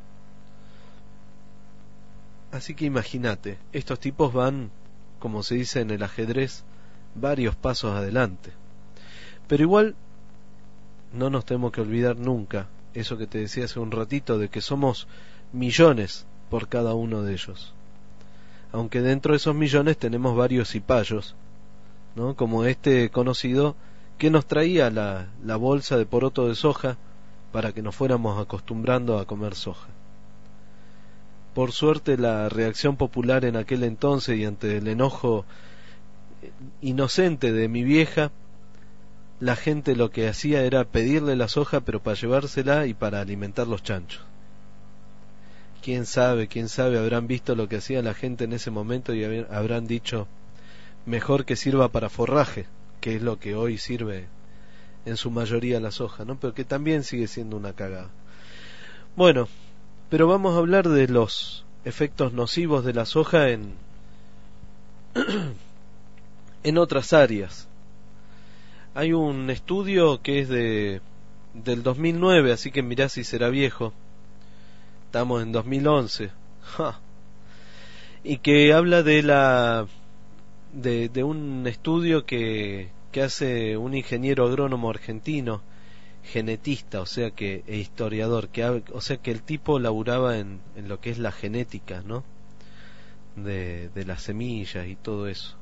Así que imagínate, estos tipos van, como se dice en el ajedrez, varios pasos adelante. Pero igual no nos tenemos que olvidar nunca eso que te decía hace un ratito, de que somos millones por cada uno de ellos. aunque dentro de esos millones tenemos varios cipayos, ¿no? Como este conocido que nos traía la, la bolsa de poroto de soja para que nos fuéramos acostumbrando a comer soja. Por suerte la reacción popular en aquel entonces y ante el enojo inocente de mi vieja, la gente lo que hacía era pedirle la soja pero para llevársela y para alimentar los chanchos. Quién sabe, quién sabe, habrán visto lo que hacía la gente en ese momento y habrán dicho mejor que sirva para forraje, que es lo que hoy sirve en su mayoría la soja, ¿no? Pero que también sigue siendo una cagada. Bueno, pero vamos a hablar de los efectos nocivos de la soja en en otras áreas. Hay un estudio que es de del dos mil nueve, así que mirá si será viejo. Estamos en dos mil once. ¡Ja! Y que habla de la de, de un estudio que, que hace un ingeniero agrónomo argentino, genetista, o sea que e historiador, que o sea que el tipo laburaba en, en lo que es la genética, ¿no? De, de las semillas y todo eso.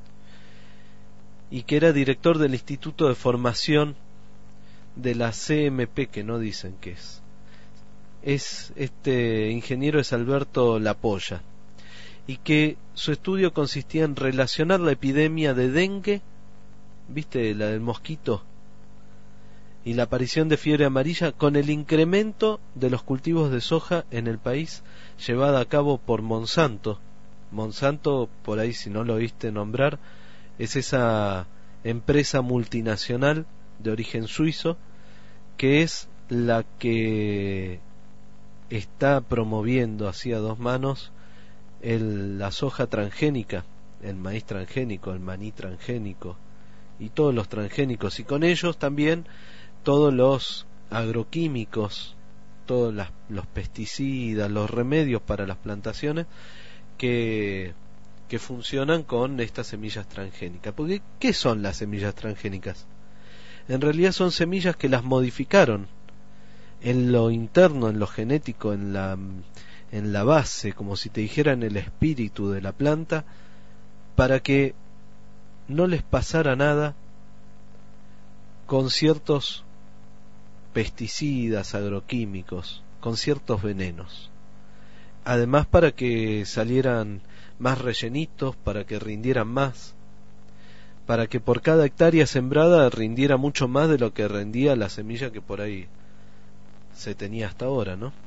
Y que era director del Instituto de Formación de la C M P, que no dicen qué es. Es este ingeniero es Alberto Lapolla, y que su estudio consistía en relacionar la epidemia de dengue, ¿viste? La del mosquito, y la aparición de fiebre amarilla con el incremento de los cultivos de soja en el país llevada a cabo por Monsanto. Monsanto, por ahí si no lo oíste nombrar, es esa empresa multinacional de origen suizo que es la que está promoviendo así a dos manos el, la soja transgénica, el maíz transgénico, el maní transgénico y todos los transgénicos, y con ellos también todos los agroquímicos, todos las, los pesticidas, los remedios para las plantaciones que, que funcionan con estas semillas transgénicas. Porque ¿qué son las semillas transgénicas? En realidad son semillas que las modificaron en lo interno, en lo genético, en la, en la base, como si te dijeran el espíritu de la planta, para que no les pasara nada con ciertos pesticidas, agroquímicos, con ciertos venenos. Además, para que salieran más rellenitos, para que rindieran más, para que por cada hectárea sembrada rindiera mucho más de lo que rendía la semilla que por ahí se tenía hasta ahora, ¿no?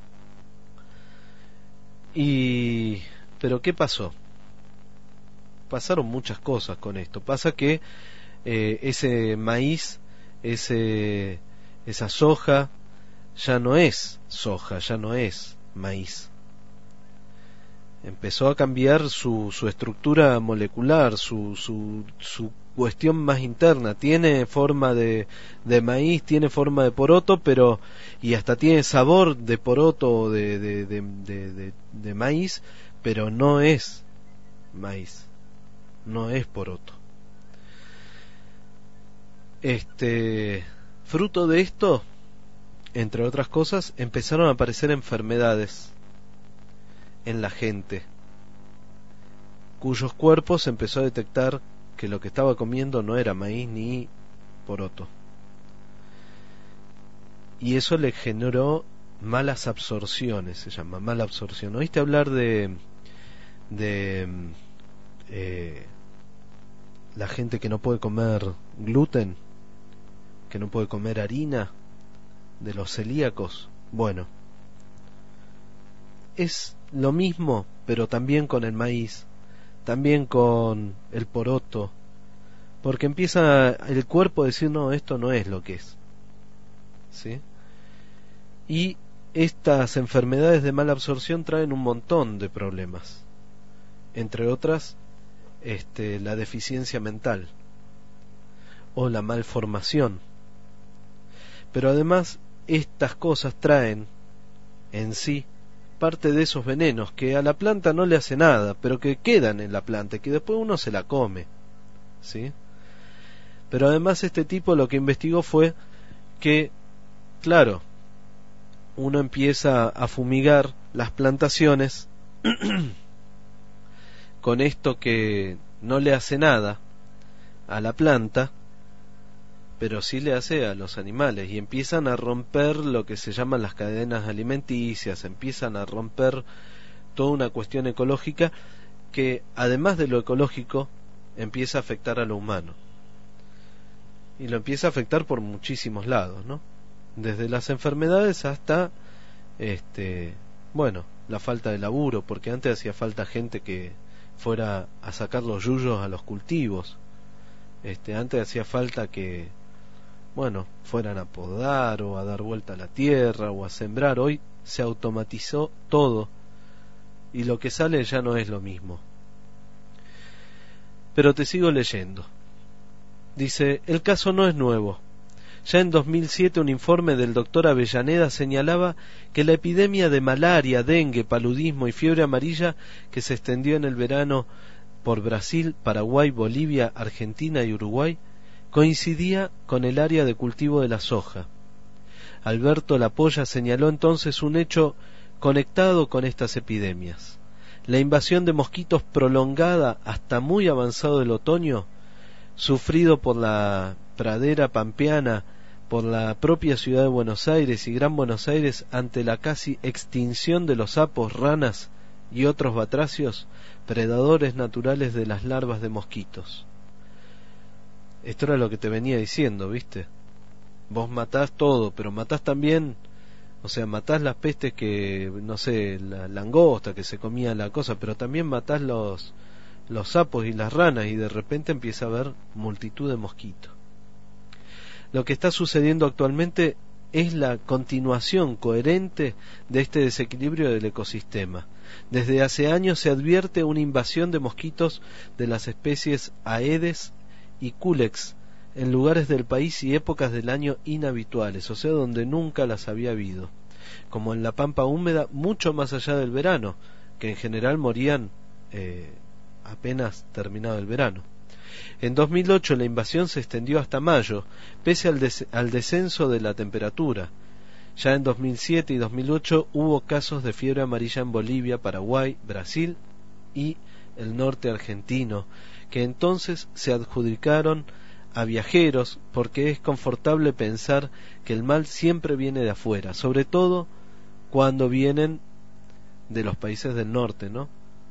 Y pero ¿qué pasó? Pasaron muchas cosas con esto. Pasa que eh, ese maíz, ese esa soja ya no es soja, ya no es maíz. Empezó a cambiar su, su estructura molecular, su, su, su cuestión más interna. Tiene forma de, de maíz, tiene forma de poroto, pero y hasta tiene sabor de poroto o de, de, de, de, de, de maíz, pero no es maíz, no es poroto. Este, fruto de esto, entre otras cosas, empezaron a aparecer enfermedades en la gente, cuyos cuerpos empezó a detectar que lo que estaba comiendo no era maíz ni poroto, y eso le generó malas absorciones, se llama mala absorción. ¿Oíste hablar de de eh, la gente que no puede comer gluten, que no puede comer harina, de los celíacos? Bueno, es lo mismo, pero también con el maíz, también con el poroto, porque empieza el cuerpo a decir, no, esto no es lo que es, ¿sí? Y estas enfermedades de mala absorción traen un montón de problemas, entre otras este, la deficiencia mental o la malformación. Pero además estas cosas traen en sí parte de esos venenos que a la planta no le hace nada, pero que quedan en la planta y que después uno se la come, ¿sí? Pero además este tipo lo que investigó fue que, claro, uno empieza a fumigar las plantaciones con esto que no le hace nada a la planta, pero sí le hace a los animales, y empiezan a romper lo que se llaman las cadenas alimenticias, empiezan a romper toda una cuestión ecológica que, además de lo ecológico, empieza a afectar a lo humano, y lo empieza a afectar por muchísimos lados, ¿no? Desde las enfermedades hasta este bueno, la falta de laburo, porque antes hacía falta gente que fuera a sacar los yuyos a los cultivos. Este, antes hacía falta que, bueno, fueran a podar o a dar vuelta a la tierra o a sembrar. Hoy se automatizó todo y lo que sale ya no es lo mismo. Pero te sigo leyendo. Dice, el caso no es nuevo. Ya en dos mil siete un informe del doctor Avellaneda señalaba que la epidemia de malaria, dengue, paludismo y fiebre amarilla que se extendió en el verano por Brasil, Paraguay, Bolivia, Argentina y Uruguay coincidía con el área de cultivo de la soja. Alberto Lapolla señaló entonces un hecho conectado con estas epidemias. La invasión de mosquitos prolongada hasta muy avanzado el otoño, sufrido por la pradera pampeana, por la propia ciudad de Buenos Aires y Gran Buenos Aires ante la casi extinción de los sapos, ranas y otros batracios, predadores naturales de las larvas de mosquitos. Esto era lo que te venía diciendo, ¿viste? Vos matás todo, pero matás también, o sea, matás las pestes que, no sé, la langosta que se comía la cosa, pero también matás los, los sapos y las ranas, y de repente empieza a haber multitud de mosquitos. Lo que está sucediendo actualmente es la continuación coherente de este desequilibrio del ecosistema. Desde hace años se advierte una invasión de mosquitos de las especies Aedes y Culex en lugares del país y épocas del año inhabituales, o sea, donde nunca las había habido, como en la pampa húmeda, mucho más allá del verano, que en general morían eh, apenas terminado el verano. En dos mil ocho la invasión se extendió hasta mayo, pese al, des al descenso de la temperatura. Ya en dos mil siete y dos mil ocho hubo casos de fiebre amarilla en Bolivia, Paraguay, Brasil y el norte argentino, que entonces se adjudicaron a viajeros, porque es confortable pensar que el mal siempre viene de afuera, sobre todo cuando vienen de los países del norte, ¿no?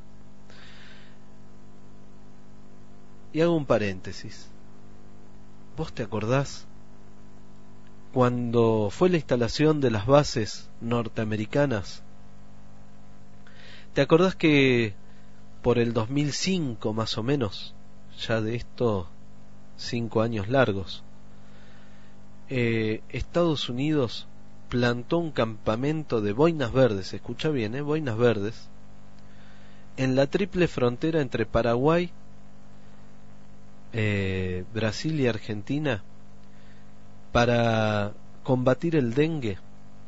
Y hago un paréntesis. ¿Vos te acordás cuando fue la instalación de las bases norteamericanas? ¿Te acordás que por el dos mil cinco más o menos, ya de estos cinco años largos, eh, Estados Unidos plantó un campamento de boinas verdes, escucha bien, eh, boinas verdes, en la triple frontera entre Paraguay, Eh, Brasil y Argentina, para combatir el dengue?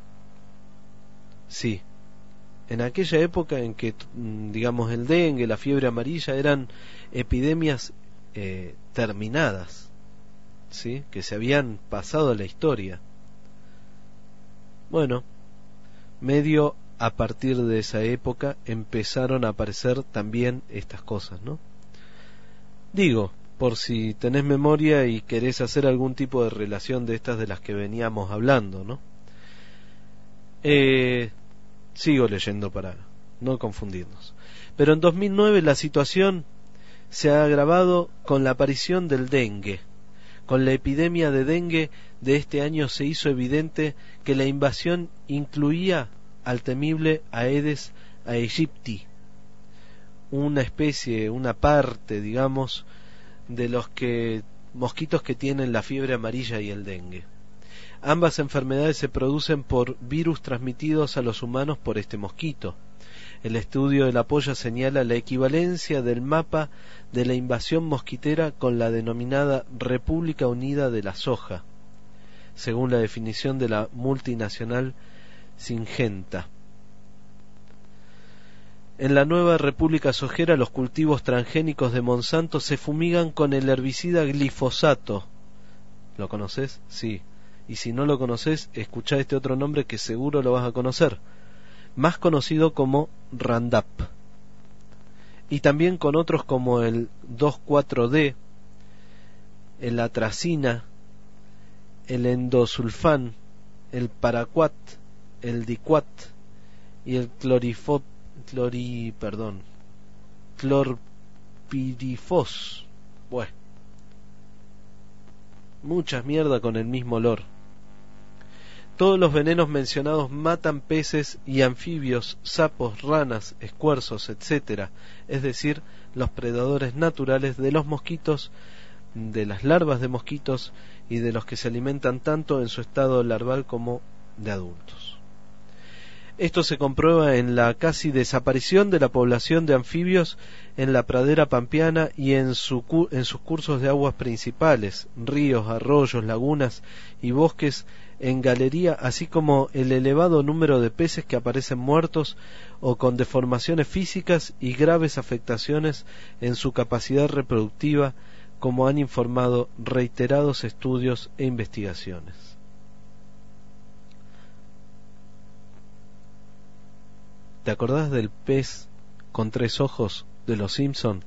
Sí, en aquella época en que, digamos, el dengue, la fiebre amarilla eran epidemias eh, terminadas, ¿sí?, que se habían pasado a la historia. Bueno, medio a partir de esa época empezaron a aparecer también estas cosas, ¿no? Digo, por si tenés memoria y querés hacer algún tipo de relación de estas de las que veníamos hablando, ¿no? Eh, sigo leyendo para no confundirnos. Pero en dos mil nueve la situación se ha agravado con la aparición del dengue. Con la epidemia de dengue de este año se hizo evidente que la invasión incluía al temible Aedes aegypti, una especie, una parte, digamos, de los que mosquitos que tienen la fiebre amarilla y el dengue. Ambas enfermedades se producen por virus transmitidos a los humanos por este mosquito. El estudio de Lapolla señala la equivalencia del mapa de la invasión mosquitera con la denominada República Unida de la Soja, según la definición de la multinacional Syngenta. En la nueva República Sojera los cultivos transgénicos de Monsanto se fumigan con el herbicida glifosato. ¿Lo conoces? Sí. Y si no lo conoces, escuchá este otro nombre que seguro lo vas a conocer, más conocido como Roundup. y también con otros como el dos cuatro D, el atracina, el endosulfán, el paraquat, el diquat y el clorifo, clori, perdón, clorpirifos. Bueno, muchas mierda con el mismo olor. Todos los venenos mencionados matan peces y anfibios, sapos, ranas, escuerzos, etcétera, es decir, los predadores naturales de los mosquitos, de las larvas de mosquitos y de los que se alimentan tanto en su estado larval como de adultos. Esto se comprueba en la casi desaparición de la población de anfibios en la pradera pampeana y en, su, en sus cursos de aguas principales, ríos, arroyos, lagunas y bosques en galería, así como el elevado número de peces que aparecen muertos o con deformaciones físicas y graves afectaciones en su capacidad reproductiva, como han informado reiterados estudios e investigaciones. ¿Te acordás del pez con tres ojos de los Simpson?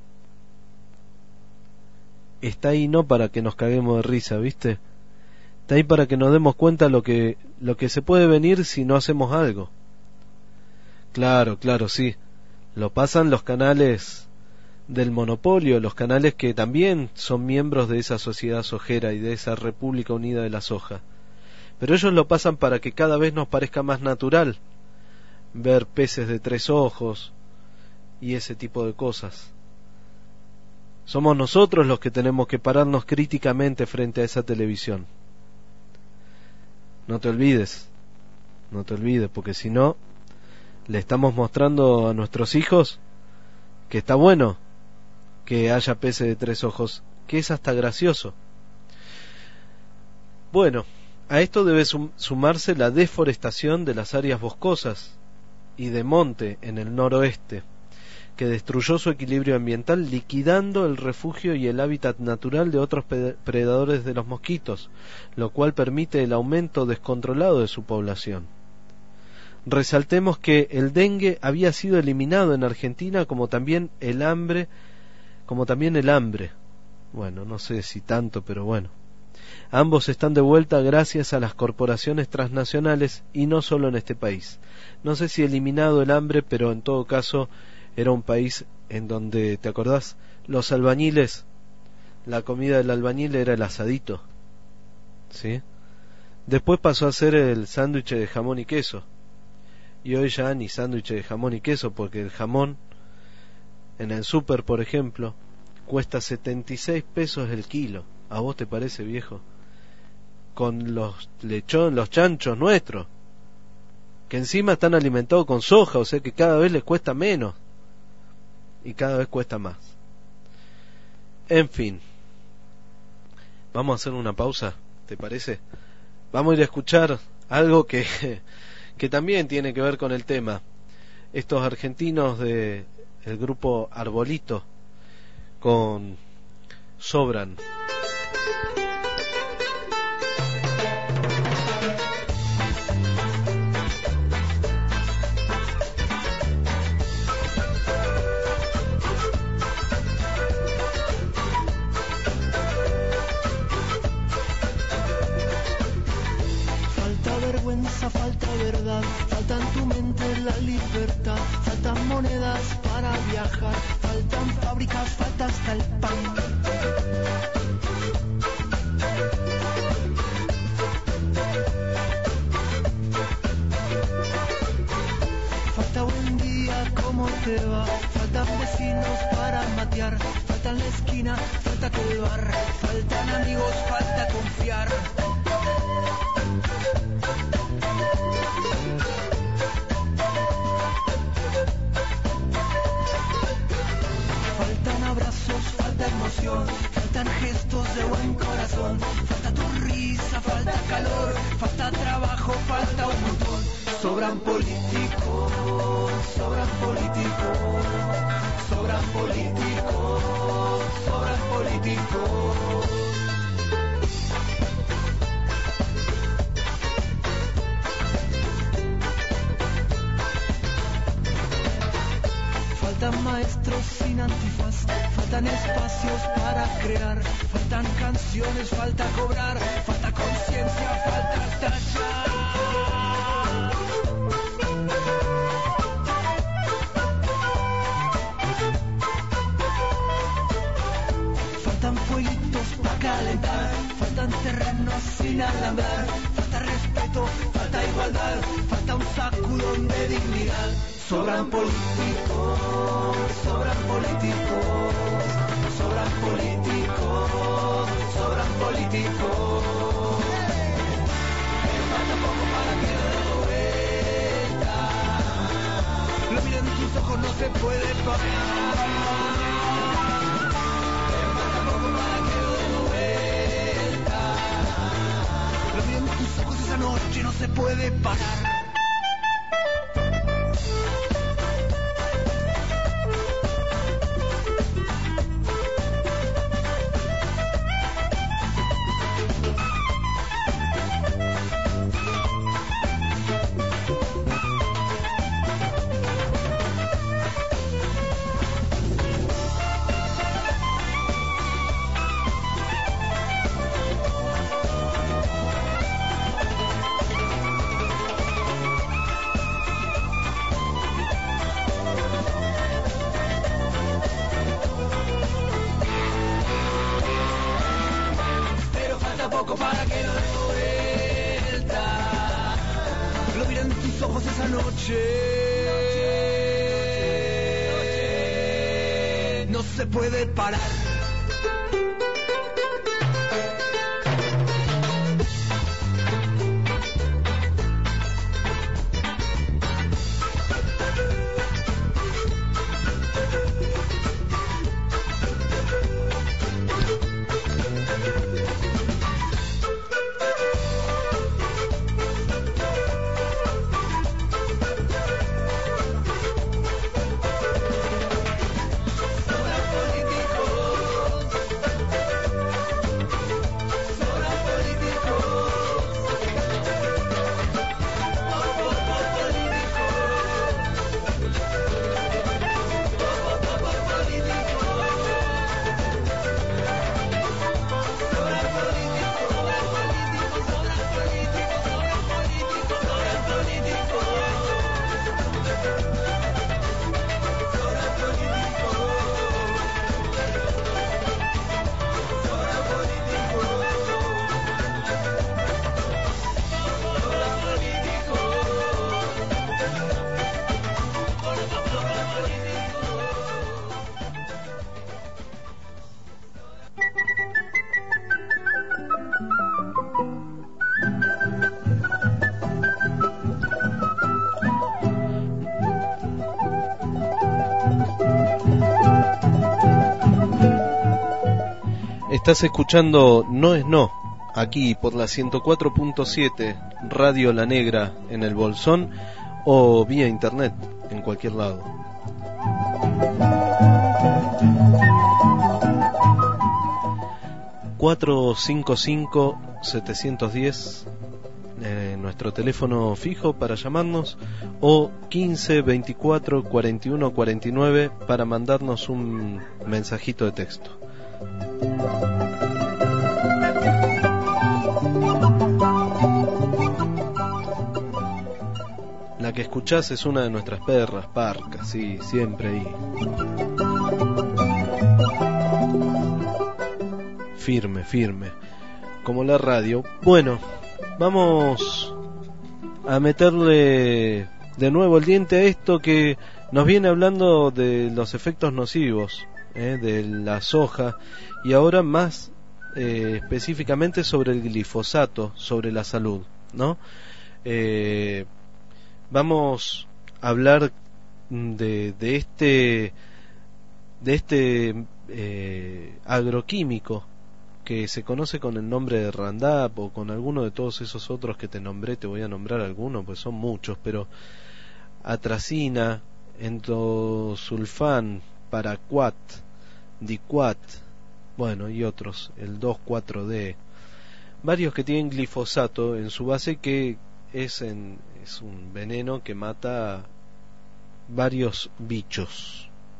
Está ahí no para que nos caguemos de risa, ¿viste? Está ahí para que nos demos cuenta lo que lo que se puede venir si no hacemos algo. Claro, claro, sí. Lo pasan los canales del monopolio, los canales que también son miembros de esa sociedad sojera y de esa República Unida de la Soja. Pero ellos lo pasan para que cada vez nos parezca más natural ver peces de tres ojos y ese tipo de cosas. Somos nosotros los que tenemos que pararnos críticamente frente a esa televisión. No te olvides, no te olvides, porque si no, le estamos mostrando a nuestros hijos que está bueno que haya peces de tres ojos, que es hasta gracioso. Bueno, a esto debe sum- sumarse la deforestación de las áreas boscosas y de monte en el noroeste, que destruyó su equilibrio ambiental, liquidando el refugio y el hábitat natural de otros predadores de los mosquitos, lo cual permite el aumento descontrolado de su población. Resaltemos que el dengue había sido eliminado en Argentina, como también el hambre, como también el hambre. Bueno, no sé si tanto, pero bueno. Ambos están de vuelta gracias a las corporaciones transnacionales y no solo en este país. No sé si eliminado el hambre, pero en todo caso era un país en donde, ¿te acordás? Los albañiles, la comida del albañil era el asadito, ¿sí? Después pasó a ser el sándwich de jamón y queso. Y hoy ya ni sándwich de jamón y queso, porque el jamón en el súper, por ejemplo, cuesta setenta y seis pesos el kilo. ¿A vos te parece, viejo? Con los lechón, los chanchos nuestros, que encima están alimentados con soja, o sea que cada vez les cuesta menos y cada vez cuesta más. En fin, vamos a hacer una pausa, ¿te parece? Vamos a ir a escuchar algo que que también tiene que ver con el tema. Estos argentinos de el grupo Arbolito con Sobran. Falta verdad, falta en tu mente la libertad, faltan monedas para viajar, faltan fábricas, falta hasta el pan. Falta buen día, ¿cómo te va? Faltan vecinos para matear, falta en la esquina, falta que el bar, faltan amigos, falta confiar. Faltan abrazos, falta emoción, faltan gestos de buen corazón, falta tu risa, falta calor, falta trabajo, falta un montón. Sobran políticos, sobran políticos, sobran políticos, sobran políticos. Faltan maestros y sin antifaz, faltan espacios para crear, faltan canciones, falta cobrar, falta conciencia, falta estallar. Faltan fueguitos para calentar, faltan terrenos sin alambrar, falta respeto, falta igualdad, falta un sacudón de dignidad. Sobran políticos, sobran políticos, sobran políticos, sobran políticos. Me falta poco para que lo dé vuelta. Lo miren en tus ojos, no se puede parar. Me falta poco para que lo dé vuelta. Lo miren en tus ojos, esa noche no se puede parar. Para que lo dé vuelta, lo miran en tus ojos esa noche, no se puede parar. Estás escuchando No es No, aquí por la ciento cuatro punto siete Radio La Negra en el Bolsón o vía internet en cualquier lado. cuatro cinco cinco siete uno cero eh, nuestro teléfono fijo para llamarnos, o quince veinticuatro cuarenta y uno cuarenta y nueve para mandarnos un mensajito de texto. La que escuchás es una de nuestras perras, Parca, sí, siempre ahí. Firme, firme, como la radio. Bueno, vamos a meterle de nuevo el diente a esto que nos viene hablando de los efectos nocivos eh, de la soja, y ahora más eh, específicamente sobre el glifosato, sobre la salud, ¿no? Eh, vamos a hablar de, de este de este eh, agroquímico que se conoce con el nombre de Roundup, o con alguno de todos esos otros que te nombré. Te voy a nombrar algunos, pues son muchos, pero atracina, endosulfán, paraquat, diquat, bueno, y otros, el dos cuatro D, varios que tienen glifosato en su base, que es, en, es un veneno que mata varios bichos.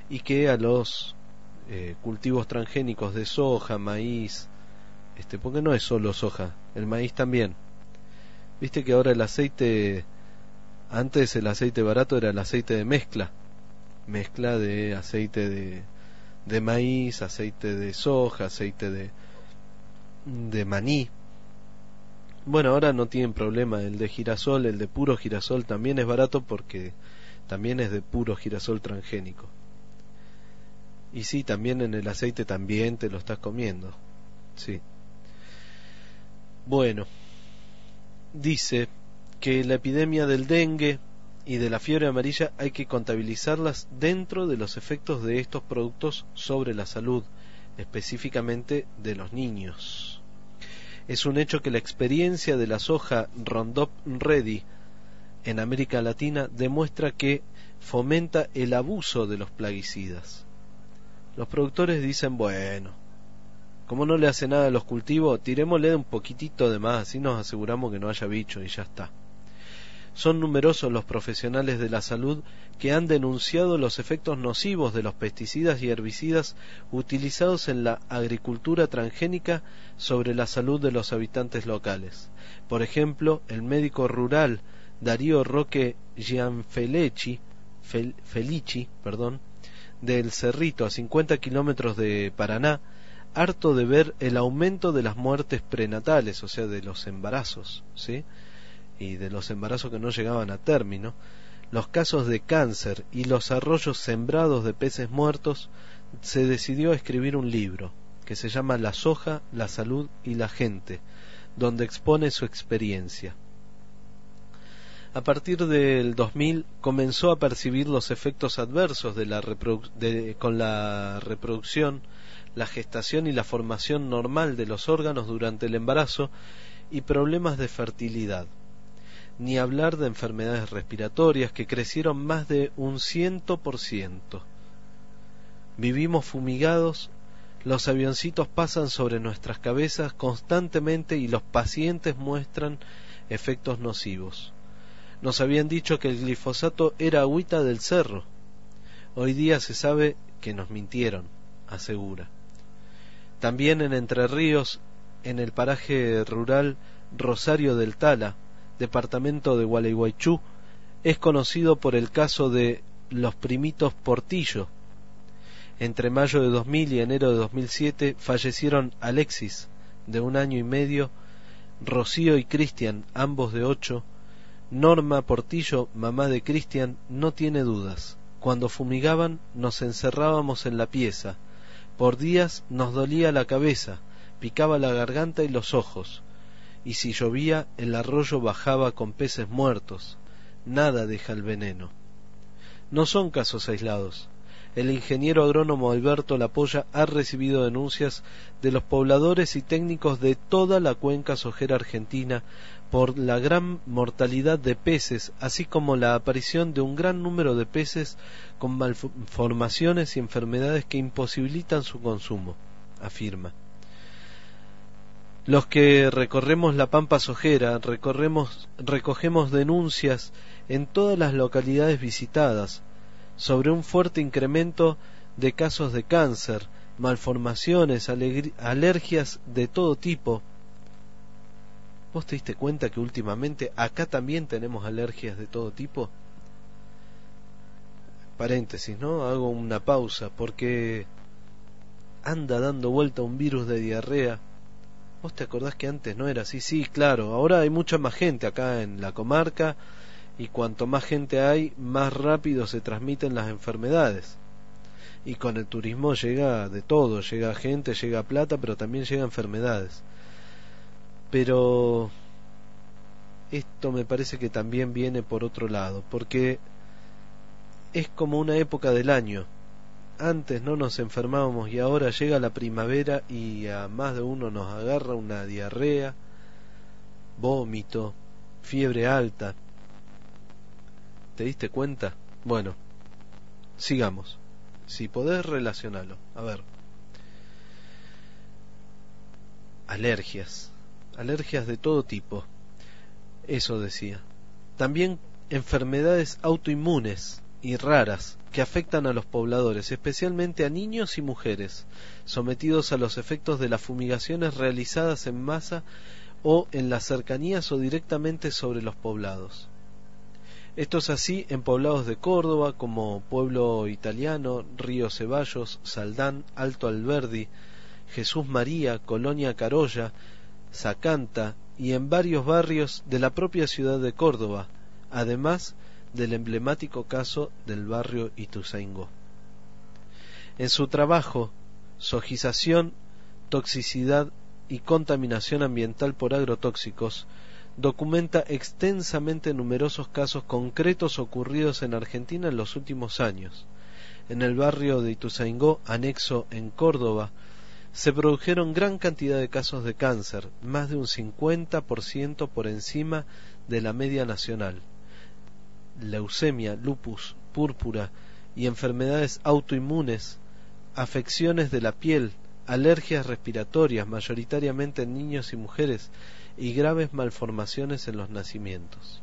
y que a los eh, cultivos transgénicos de soja, maíz, este, porque no es solo soja, el maíz también. Viste que ahora el aceite, antes el aceite barato era el aceite de mezcla, mezcla de aceite de, de maíz, aceite de soja, aceite de, de maní. Bueno, ahora no tienen problema, el de girasol, el de puro girasol también es barato porque también es de puro girasol transgénico. Y sí, también en el aceite también te lo estás comiendo. Sí. Bueno, dice que la epidemia del dengue y de la fiebre amarilla hay que contabilizarlas dentro de los efectos de estos productos sobre la salud, específicamente de los niños. Es un hecho que la experiencia de la soja Roundup Ready en América Latina demuestra que fomenta el abuso de los plaguicidas. Los productores dicen, bueno, como no le hace nada a los cultivos, tirémosle un poquitito de más, así nos aseguramos que no haya bicho y ya está. Son numerosos los profesionales de la salud que han denunciado los efectos nocivos de los pesticidas y herbicidas utilizados en la agricultura transgénica sobre la salud de los habitantes locales. Por ejemplo, el médico rural Darío Roque Gianfelici, Fel, Felici, perdón, del Cerrito, a cincuenta kilómetros de Paraná, harto de ver el aumento de las muertes prenatales, o sea, de los embarazos, ¿sí?, y de los embarazos que no llegaban a término, los casos de cáncer y los arroyos sembrados de peces muertos, se decidió a escribir un libro que se llama La soja, la salud y la gente, donde expone su experiencia. A partir del dos mil comenzó a percibir los efectos adversos de la reprodu- de, con la reproducción, la gestación y la formación normal de los órganos durante el embarazo y problemas de fertilidad. Ni hablar de enfermedades respiratorias que crecieron más de un ciento por ciento. Vivimos fumigados, los avioncitos pasan sobre nuestras cabezas constantemente y los pacientes muestran efectos nocivos. Nos habían dicho que el glifosato era agüita del cerro. Hoy día se sabe que nos mintieron, asegura. También en Entre Ríos, en el paraje rural Rosario del Tala, departamento de Gualeguaychú, es conocido por el caso de los primitos Portillo. Entre mayo de dos mil y enero de dos mil siete fallecieron Alexis, de un año y medio, Rocío y Cristian, ambos de ocho. Norma Portillo, mamá de Cristian, no tiene dudas. Cuando fumigaban nos encerrábamos en la pieza. Por días nos dolía la cabeza, picaba la garganta y los ojos. Y si llovía, el arroyo bajaba con peces muertos. Nada deja el veneno. No son casos aislados. El ingeniero agrónomo Alberto Lapolla ha recibido denuncias de los pobladores y técnicos de toda la cuenca sojera argentina por la gran mortalidad de peces, así como la aparición de un gran número de peces con malformaciones y enfermedades que imposibilitan su consumo, afirma. Los que recorremos la pampa sojera recorremos, recogemos denuncias en todas las localidades visitadas sobre un fuerte incremento de casos de cáncer, malformaciones, alergias de todo tipo. ¿Vos te diste cuenta que últimamente acá también tenemos alergias de todo tipo? Paréntesis, ¿no? Hago una pausa porque anda dando vuelta un virus de diarrea. ¿Vos te acordás que antes no era así? Sí, claro, ahora hay mucha más gente acá en la comarca y cuanto más gente hay, más rápido se transmiten las enfermedades. Y con el turismo llega de todo, llega gente, llega plata, pero también llega enfermedades. Pero esto me parece que también viene por otro lado, porque es como una época del año. Antes no nos enfermábamos y ahora llega la primavera y a más de uno nos agarra una diarrea, vómito, fiebre alta. ¿Te diste cuenta? Bueno, sigamos. Si podés relacionarlo. A ver. Alergias. Alergias de todo tipo. Eso decía. También enfermedades autoinmunes. y raras que afectan a los pobladores, especialmente a niños y mujeres, sometidos a los efectos de las fumigaciones realizadas en masa o en las cercanías o directamente sobre los poblados. Esto es así en poblados de Córdoba como Pueblo Italiano, Río Ceballos, Saldán, Alto Alberdi, Jesús María, Colonia Carolla, Zacanta y en varios barrios de la propia ciudad de Córdoba, además del emblemático caso del barrio Ituzaingó. En su trabajo Zojización, Toxicidad y Contaminación Ambiental por Agrotóxicos, documenta extensamente numerosos casos concretos ocurridos en Argentina en los últimos años. En el barrio de Ituzaingó, anexo en Córdoba, se produjeron gran cantidad de casos de cáncer, más de un cincuenta por ciento por encima de la media nacional. Leucemia, lupus, púrpura y enfermedades autoinmunes, afecciones de la piel, alergias respiratorias, mayoritariamente en niños y mujeres, y graves malformaciones en los nacimientos.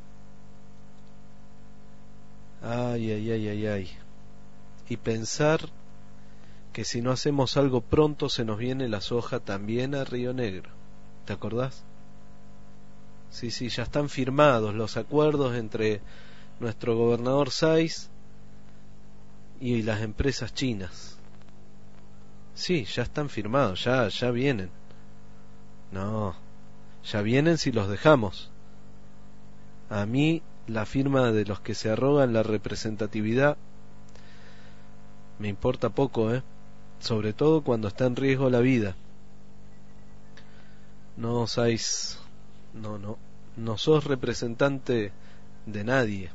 Ay, ay, ay, ay, ay. Y pensar que si no hacemos algo pronto se nos viene la soja también a Río Negro. ¿Te acordás? Sí, sí, ya están firmados los acuerdos entre nuestro gobernador Sáiz y las empresas chinas. Sí, ya están firmados, ya, ya vienen. No, ya vienen si los dejamos. A mí la firma de los que se arrogan la representatividad me importa poco, ¿eh? Sobre todo cuando está en riesgo la vida. No, Sáiz, no, no, no sos representante de nadie.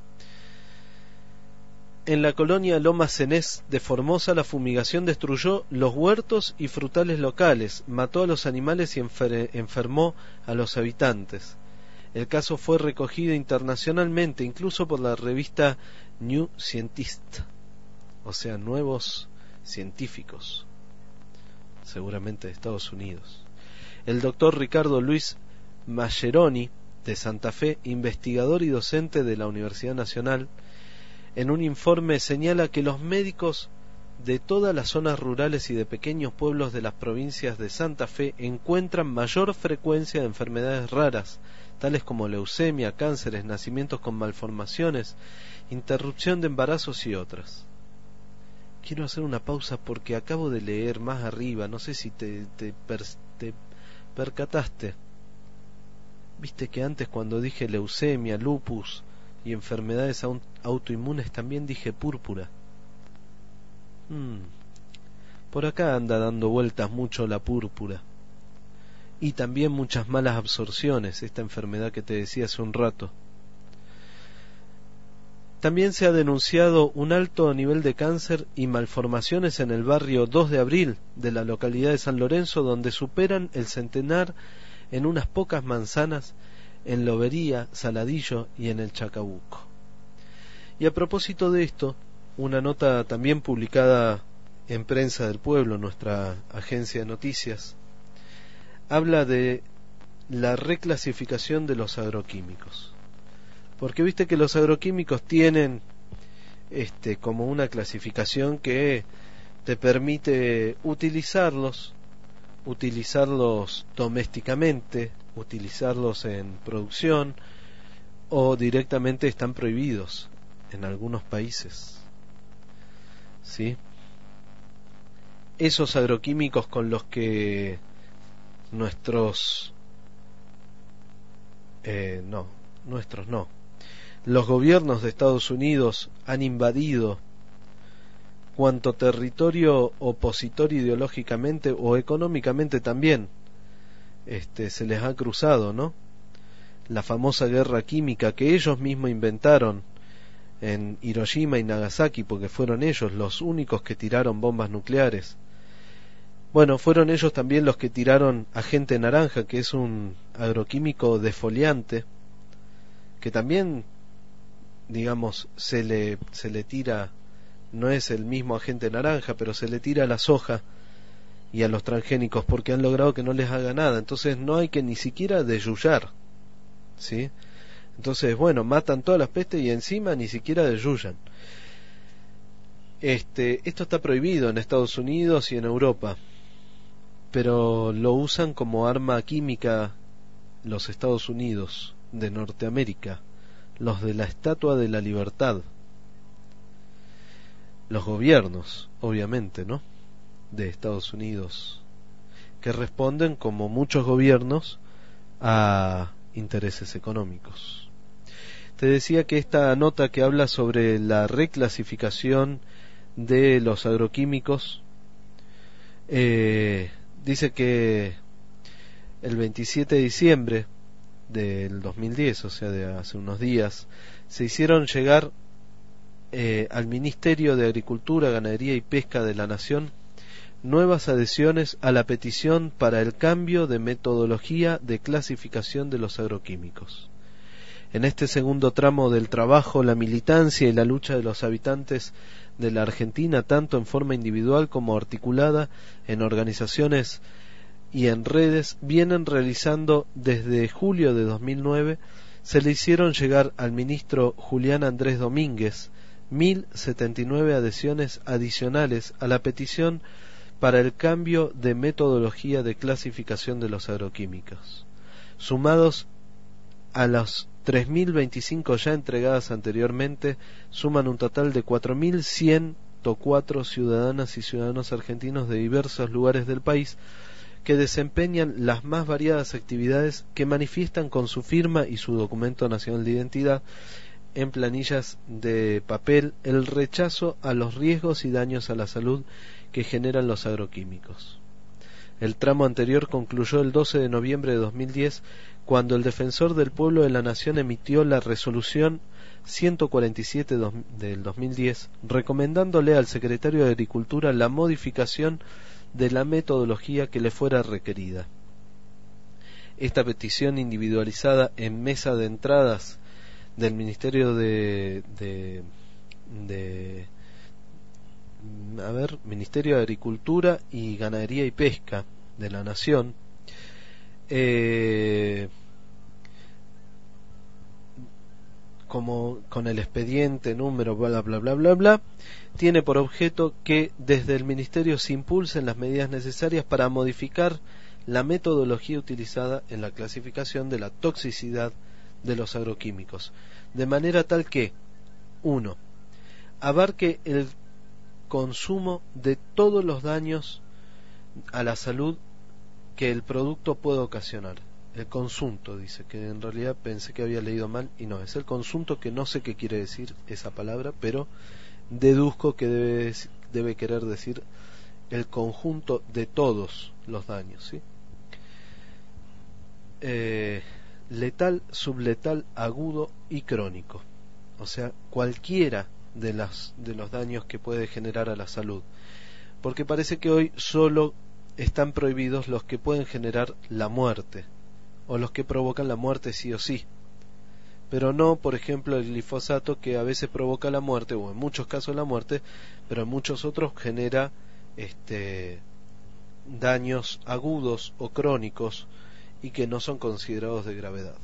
En la colonia Loma Cenés de Formosa, la fumigación destruyó los huertos y frutales locales, mató a los animales y enfer- enfermó a los habitantes. El caso fue recogido internacionalmente, incluso por la revista New Scientist, o sea, Nuevos Científicos, seguramente de Estados Unidos. El doctor Ricardo Luis Mascheroni, de Santa Fe, investigador y docente de la Universidad Nacional, en un informe señala que los médicos de todas las zonas rurales y de pequeños pueblos de las provincias de Santa Fe encuentran mayor frecuencia de enfermedades raras, tales como leucemia, cánceres, nacimientos con malformaciones, interrupción de embarazos y otras. Quiero hacer una pausa porque acabo de leer más arriba, no sé si te, te, per, te percataste. Viste que antes cuando dije leucemia, lupus y enfermedades autoinmunes también dije púrpura. Hmm. Por acá anda dando vueltas mucho la púrpura. Y también muchas malas absorciones, esta enfermedad que te decía hace un rato. También se ha denunciado un alto nivel de cáncer y malformaciones en el barrio dos de abril de la localidad de San Lorenzo, donde superan el centenar en unas pocas manzanas en Lobería, Saladillo y en el Chacabuco. Y a propósito de esto, una nota también publicada en Prensa del Pueblo, nuestra agencia de noticias, habla de la reclasificación de los agroquímicos. Porque viste que los agroquímicos tienen este como una clasificación que te permite utilizarlos, utilizarlos domésticamente, utilizarlos en producción, o directamente están prohibidos en algunos países. ¿Sí? Esos agroquímicos con los que nuestros eh, no, nuestros no los gobiernos de Estados Unidos han invadido cuanto territorio opositor ideológicamente o económicamente también este se les ha cruzado, ¿no? La famosa guerra química que ellos mismos inventaron en Hiroshima y Nagasaki, porque fueron ellos los únicos que tiraron bombas nucleares. Bueno, fueron ellos también los que tiraron agente naranja, que es un agroquímico defoliante, que también, digamos, se le, se le tira, no es el mismo agente naranja, pero se le tira a la soja y a los transgénicos porque han logrado que no les haga nada. Entonces no hay que ni siquiera desyullar, ¿sí? Entonces, bueno, matan todas las pestes y encima ni siquiera desyullan. Este, esto está prohibido en Estados Unidos y en Europa, pero lo usan como arma química los Estados Unidos de Norteamérica, los de la Estatua de la Libertad, los gobiernos, obviamente, ¿no?, de Estados Unidos, que responden, como muchos gobiernos, a intereses económicos. Te decía que esta nota que habla sobre la reclasificación de los agroquímicos eh, dice que el veintisiete de diciembre del dos mil diez, o sea, de hace unos días, se hicieron llegar eh, al Ministerio de Agricultura, Ganadería y Pesca de la Nación nuevas adhesiones a la petición para el cambio de metodología de clasificación de los agroquímicos. En este segundo tramo del trabajo, la militancia y la lucha de los habitantes de la Argentina, tanto en forma individual como articulada en organizaciones y en redes, vienen realizando desde julio de dos mil nueve. Se le hicieron llegar al ministro Julián Andrés Domínguez mil setenta y nueve adhesiones adicionales a la petición para el cambio de metodología de clasificación de los agroquímicos, sumados a los tres mil veinticinco ya entregadas anteriormente, suman un total de cuatro mil ciento cuatro ciudadanas y ciudadanos argentinos de diversos lugares del país que desempeñan las más variadas actividades, que manifiestan con su firma y su documento nacional de identidad en planillas de papel el rechazo a los riesgos y daños a la salud que generan los agroquímicos. El tramo anterior concluyó el doce de noviembre de dos mil diez, cuando el Defensor del Pueblo de la Nación emitió la resolución ciento cuarenta y siete del dos mil diez, recomendándole al Secretario de Agricultura la modificación de la metodología que le fuera requerida. Esta petición individualizada en mesa de entradas del Ministerio de, de, de a ver, Ministerio de Agricultura y Ganadería y Pesca de la Nación, eh, como con el expediente número bla bla bla bla bla, tiene por objeto que desde el Ministerio se impulsen las medidas necesarias para modificar la metodología utilizada en la clasificación de la toxicidad de los agroquímicos, de manera tal que uno abarque el consumo de todos los daños a la salud que el producto puede ocasionar. El consunto, dice, que en realidad pensé que había leído mal y no, es el consunto, que no sé qué quiere decir esa palabra, pero deduzco que debe, debe querer decir el conjunto de todos los daños, ¿sí? Eh, letal, subletal, agudo y crónico, o sea, cualquiera de las de los daños que puede generar a la salud, porque parece que hoy solo están prohibidos los que pueden generar la muerte o los que provocan la muerte sí o sí, pero no, por ejemplo, el glifosato, que a veces provoca la muerte, o en muchos casos la muerte, pero en muchos otros genera este daños agudos o crónicos y que no son considerados de gravedad.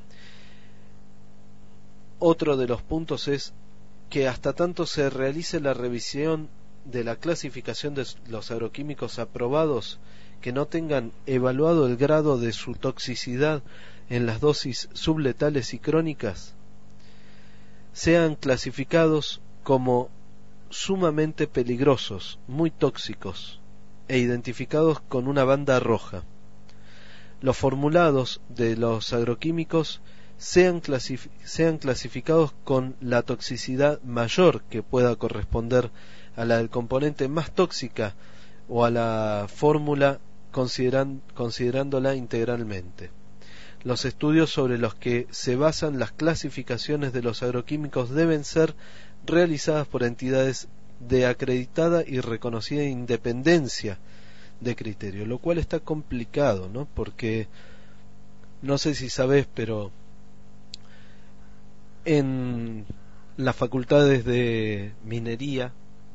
Otro de los puntos es que hasta tanto se realice la revisión de la clasificación de los agroquímicos aprobados que no tengan evaluado el grado de su toxicidad en las dosis subletales y crónicas, sean clasificados como sumamente peligrosos, muy tóxicos e identificados con una banda roja. Los formulados de los agroquímicos sean, clasif- sean clasificados con la toxicidad mayor que pueda corresponder a la del componente más tóxica o a la fórmula consideran- considerándola integralmente. Los estudios sobre los que se basan las clasificaciones de los agroquímicos deben ser realizadas por entidades de acreditada y reconocida independencia de criterio, lo cual está complicado, ¿no? Porque no sé si sabes, pero en las facultades de minería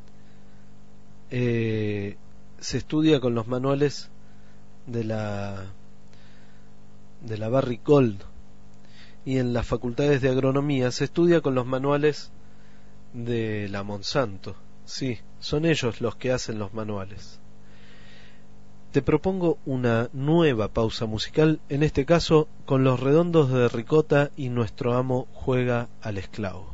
eh, se estudia con los manuales de la de la Barrick Gold, y en las facultades de agronomía se estudia con los manuales de la Monsanto, Sí, son ellos los que hacen los manuales. Te propongo una nueva pausa musical, en este caso con Los Redondos de Ricota y Nuestro Amo Juega al Esclavo.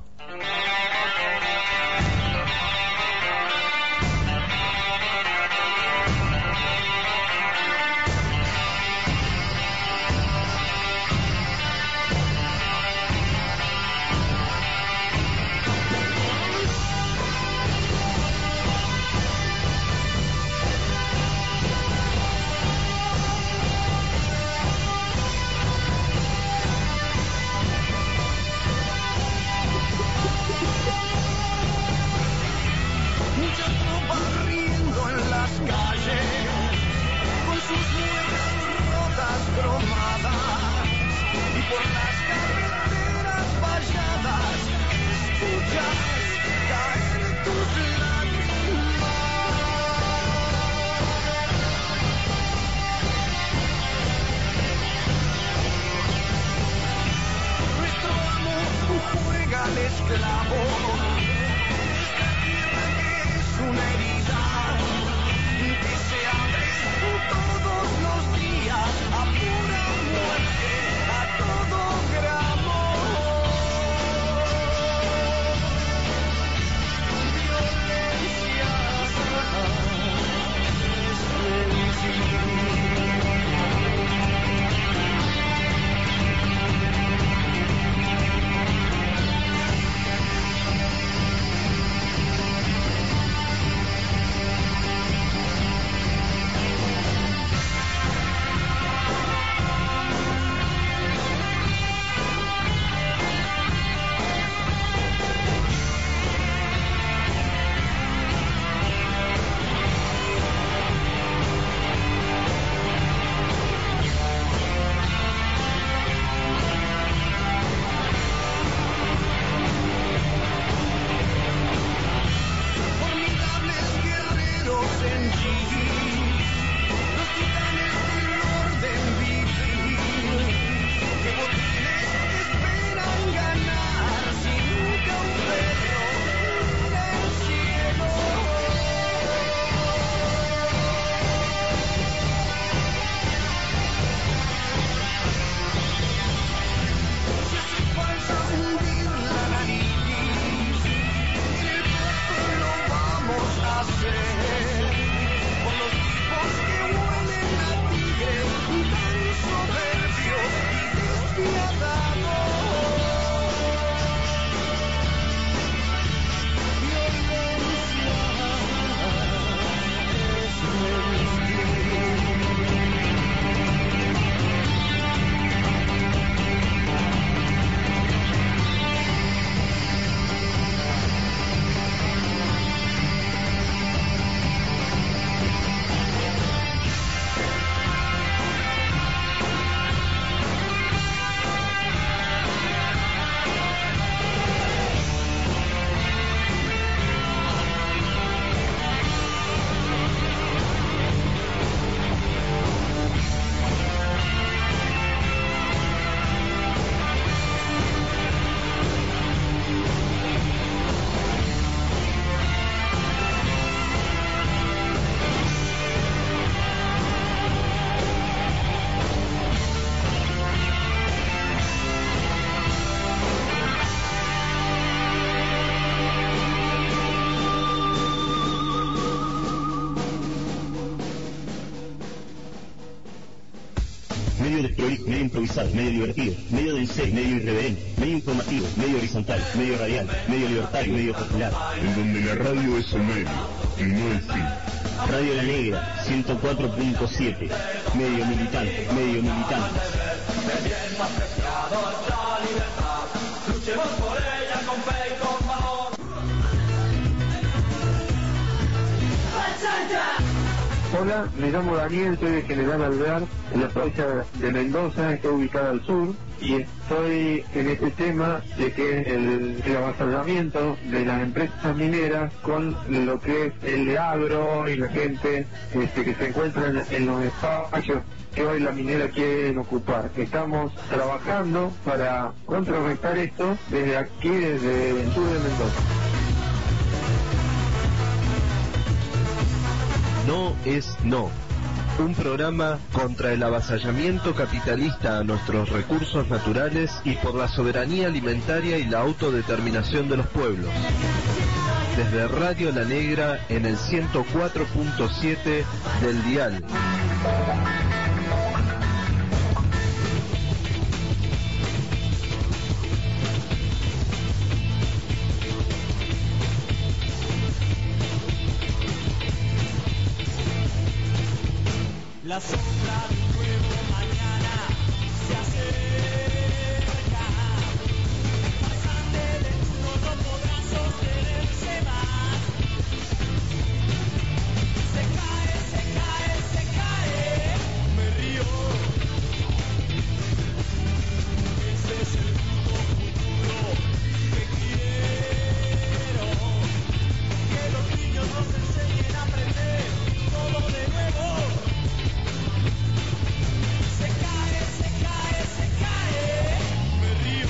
medio desprolijo, medio improvisado, medio divertido, medio dense, medio irreverente, medio informativo, medio horizontal, medio radial, medio libertario, medio popular. En donde la radio es el medio y no el fin. Radio La Negra, ciento cuatro punto siete, medio militante, medio militante. Luchemos por ella con fe y con valor. Hola, me llamo Daniel, soy de General Alvear, en la provincia de Mendoza, estoy ubicada al sur, y estoy en este tema de que el, el avasallamiento de las empresas mineras con lo que es el agro y la gente este, que se encuentra en, en los espacios que hoy la minera quiere ocupar. Estamos trabajando para contrarrestar esto desde aquí, desde el sur de Mendoza. No es no. Un programa contra el avasallamiento capitalista a nuestros recursos naturales y por la soberanía alimentaria y la autodeterminación de los pueblos. Desde Radio La Negra en el ciento cuatro punto siete del dial. La sombra de un nuevo mañana se acerca. El pasante de turno no podrá sostenerse más. Se cae, se cae, se cae. Me río. Ese es el mundo futuro que quiero. Que los niños nos enseñen a aprender todo de nuevo. Se cae, se cae, se cae, me río.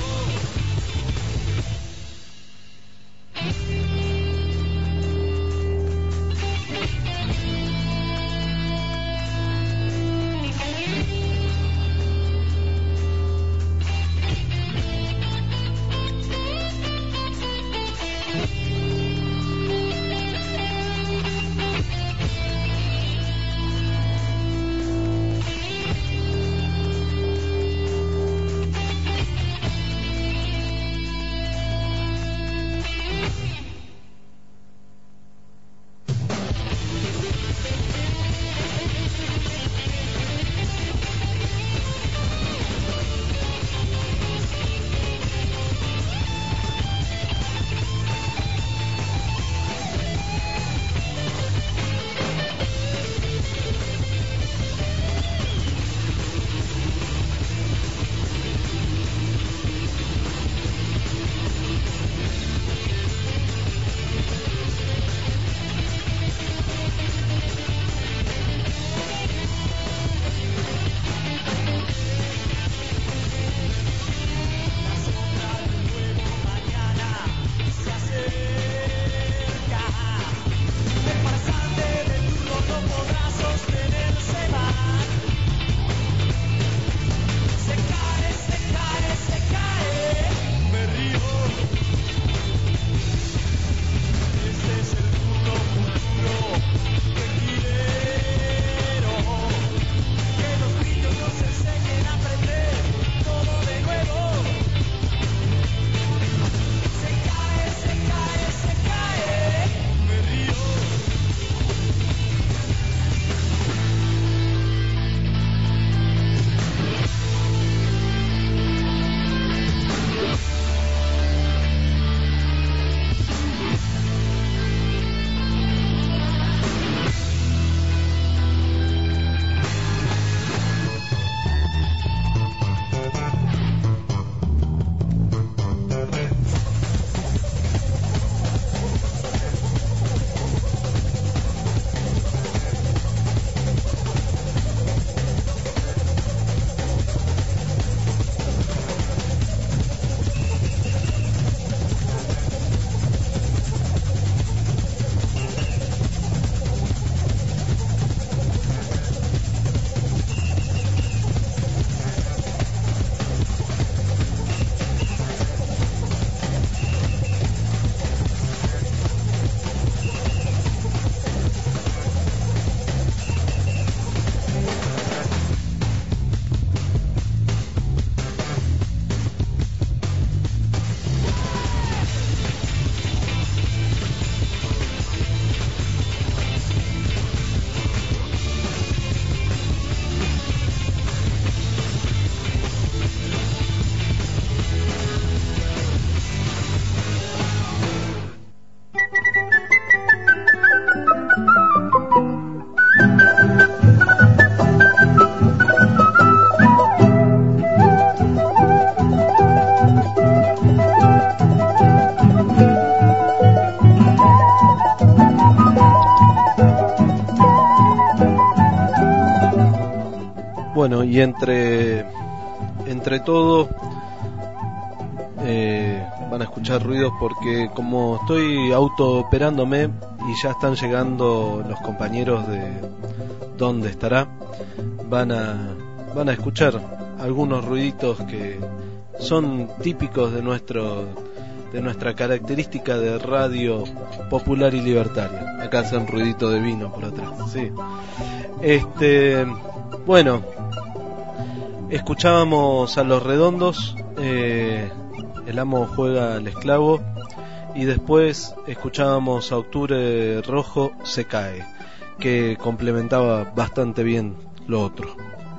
Bueno, y entre entre todo eh, van a escuchar ruidos porque como estoy auto operándome y ya están llegando los compañeros de ¿Dónde estará? Van a, van a escuchar algunos ruiditos que son típicos de nuestro de nuestra característica de radio popular y libertaria. Acá hacen ruidito de vino por atrás, sí. Este, bueno, escuchábamos a Los Redondos, eh, El amo juega al esclavo, y después escuchábamos a Octubre Rojo se cae, que complementaba bastante bien lo otro.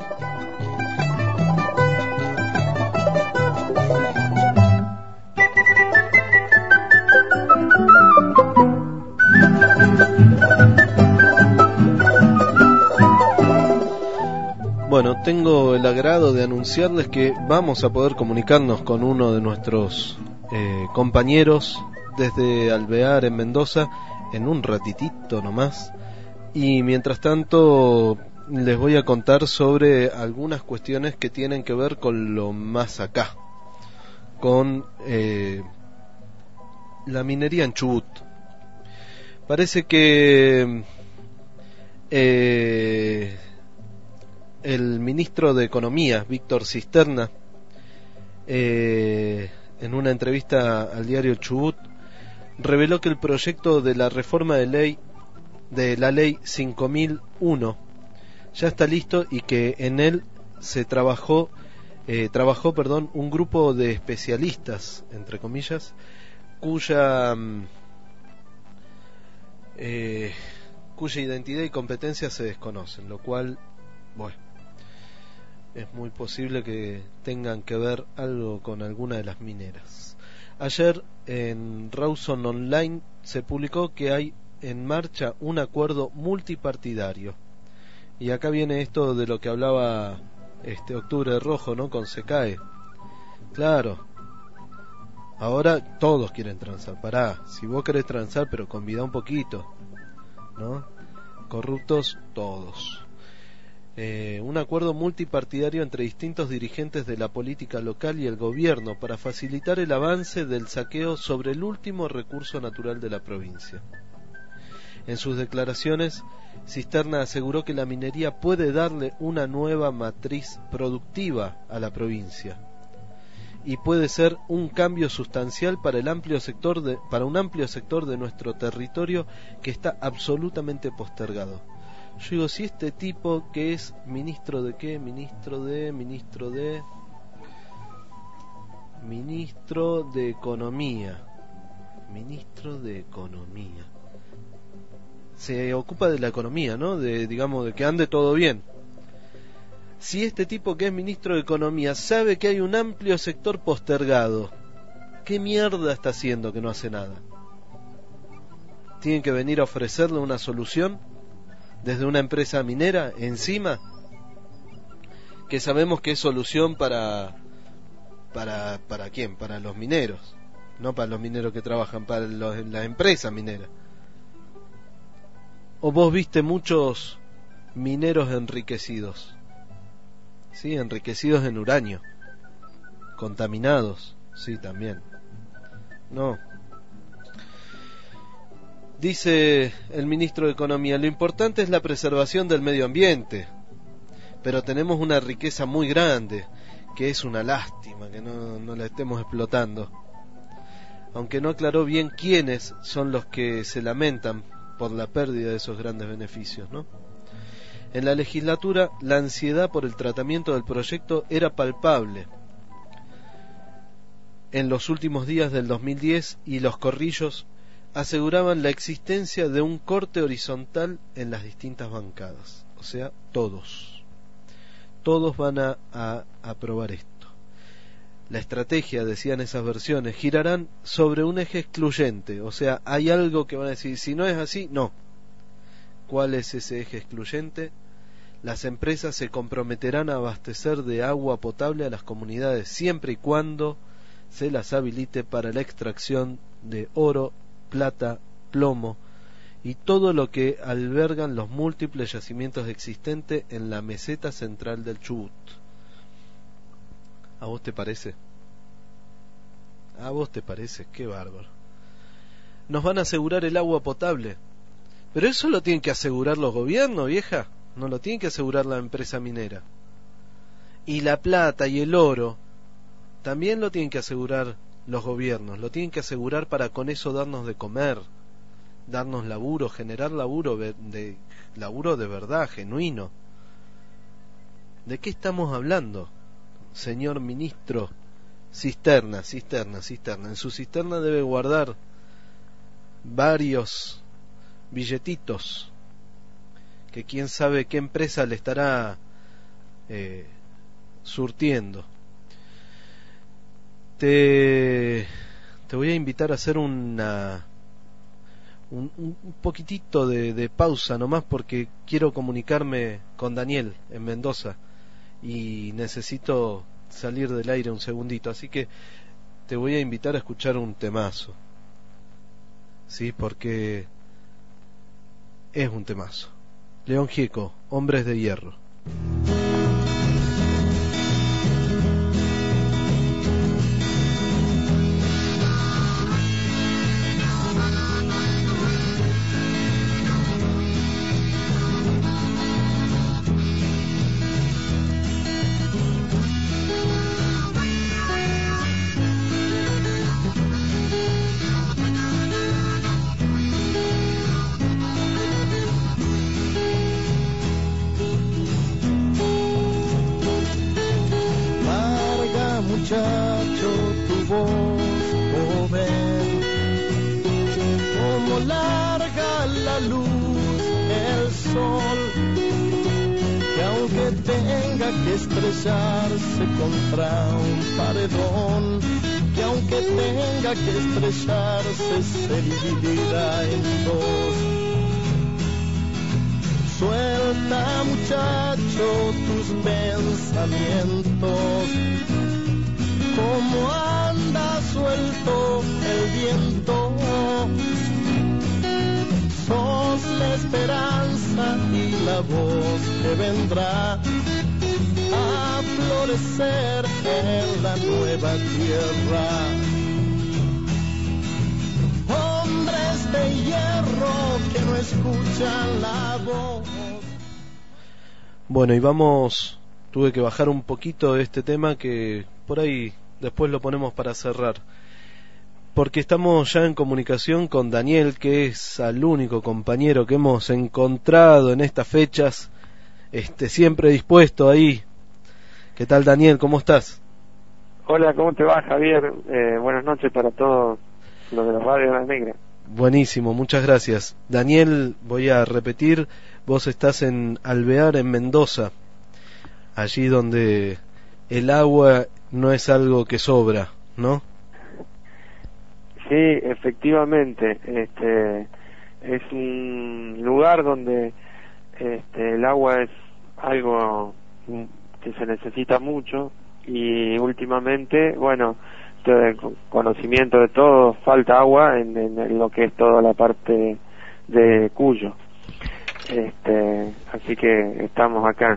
Bueno, tengo el agrado de anunciarles que vamos a poder comunicarnos con uno de nuestros eh, compañeros desde Alvear en Mendoza en un ratitito nomás, y mientras tanto les voy a contar sobre algunas cuestiones que tienen que ver con lo más acá, con eh, la minería en Chubut. Parece que eh, el ministro de Economía, Víctor Cisterna, eh, en una entrevista al diario Chubut, reveló que el proyecto de la reforma de ley de la ley cinco mil uno ya está listo y que en él se trabajó eh, trabajó perdón un grupo de especialistas, entre comillas, cuya eh, cuya identidad y competencia se desconocen, lo cual, bueno, es muy posible que tengan que ver algo con alguna de las mineras. Ayer en Rawson Online se publicó que hay en marcha un acuerdo multipartidario. Y acá viene esto de lo que hablaba este Octubre Rojo, ¿no? Con SECAE. Claro. Ahora todos quieren transar. Pará, si vos querés transar, pero convida un poquito, ¿no? Corruptos todos. Eh, un acuerdo multipartidario entre distintos dirigentes de la política local y el gobierno para facilitar el avance del saqueo sobre el último recurso natural de la provincia. En sus declaraciones, Cisterna aseguró que la minería puede darle una nueva matriz productiva a la provincia y puede ser un cambio sustancial para el amplio sector de, para un amplio sector de nuestro territorio que está absolutamente postergado. Yo digo, si este tipo que es ministro de qué, ministro de, ministro de, ministro de Economía, ministro de Economía, se ocupa de la economía, ¿no? De, digamos, de que ande todo bien. Si este tipo que es ministro de Economía sabe que hay un amplio sector postergado, ¿qué mierda está haciendo que no hace nada? ¿Tienen que venir a ofrecerle una solución desde una empresa minera encima? Que sabemos que es solución para para para quién, para los mineros, no para los mineros que trabajan, para los, la empresa minera. ¿O vos viste muchos mineros enriquecidos? Sí, enriquecidos en uranio, contaminados, sí, también. No. Dice el ministro de Economía, lo importante es la preservación del medio ambiente, pero tenemos una riqueza muy grande, que es una lástima que no, no la estemos explotando. Aunque no aclaró bien quiénes son los que se lamentan por la pérdida de esos grandes beneficios, ¿no? En la legislatura, la ansiedad por el tratamiento del proyecto era palpable en los últimos días del dos mil diez, y los corrillos aseguraban la existencia de un corte horizontal en las distintas bancadas. O sea, todos. Todos van a, a aprobar esto. La estrategia, decían esas versiones, girarán sobre un eje excluyente. O sea, hay algo que van a decir, si no es así, no. ¿Cuál es ese eje excluyente? Las empresas se comprometerán a abastecer de agua potable a las comunidades siempre y cuando se las habilite para la extracción de oro, plata, plomo y todo lo que albergan los múltiples yacimientos existentes en la meseta central del Chubut. ¿A vos te parece? ¿A vos te parece? Qué bárbaro. Nos van a asegurar el agua potable. Pero eso lo tienen que asegurar los gobiernos, vieja. No lo tiene que asegurar la empresa minera. Y la plata y el oro también lo tienen que asegurar los gobiernos. Lo tienen que asegurar para con eso darnos de comer, darnos laburo, generar laburo de, laburo de verdad, genuino. ¿De qué estamos hablando, señor ministro? Cisterna, cisterna, cisterna. En su cisterna debe guardar varios billetitos que quién sabe qué empresa le estará eh, surtiendo. Te, te voy a invitar a hacer una un, un poquitito de, de pausa nomás, porque quiero comunicarme con Daniel en Mendoza y necesito salir del aire un segundito, así que te voy a invitar a escuchar un temazo, sí, porque es un temazo. León Gieco, Hombres de Hierro. Muchacho, tu voz joven, como larga la luz, el sol, que aunque tenga que estrellarse contra un paredón, que aunque tenga que estrellarse se dividirá en dos. Suelta, muchacho, tus pensamientos, como anda suelto el viento. Sos la esperanza y la voz que vendrá a florecer en la nueva tierra. Hombres de hierro que no escuchan la voz. Bueno, y vamos, tuve que bajar un poquito de este tema que por ahí después lo ponemos para cerrar, porque estamos ya en comunicación con Daniel, que es el único compañero que hemos encontrado en estas fechas, este, siempre dispuesto ahí. ¿Qué tal, Daniel? ¿Cómo estás? Hola, ¿cómo te va, Javier? Eh, buenas noches para todos los de la radio de La Negra. Buenísimo, muchas gracias. Daniel, voy a repetir, vos estás en Alvear, en Mendoza, allí donde el agua no es algo que sobra, ¿no? Sí, efectivamente, este es un lugar donde este, el agua es algo que se necesita mucho, y últimamente, bueno, de conocimiento de todo, falta agua en, en lo que es toda la parte de Cuyo. Este, así que estamos acá.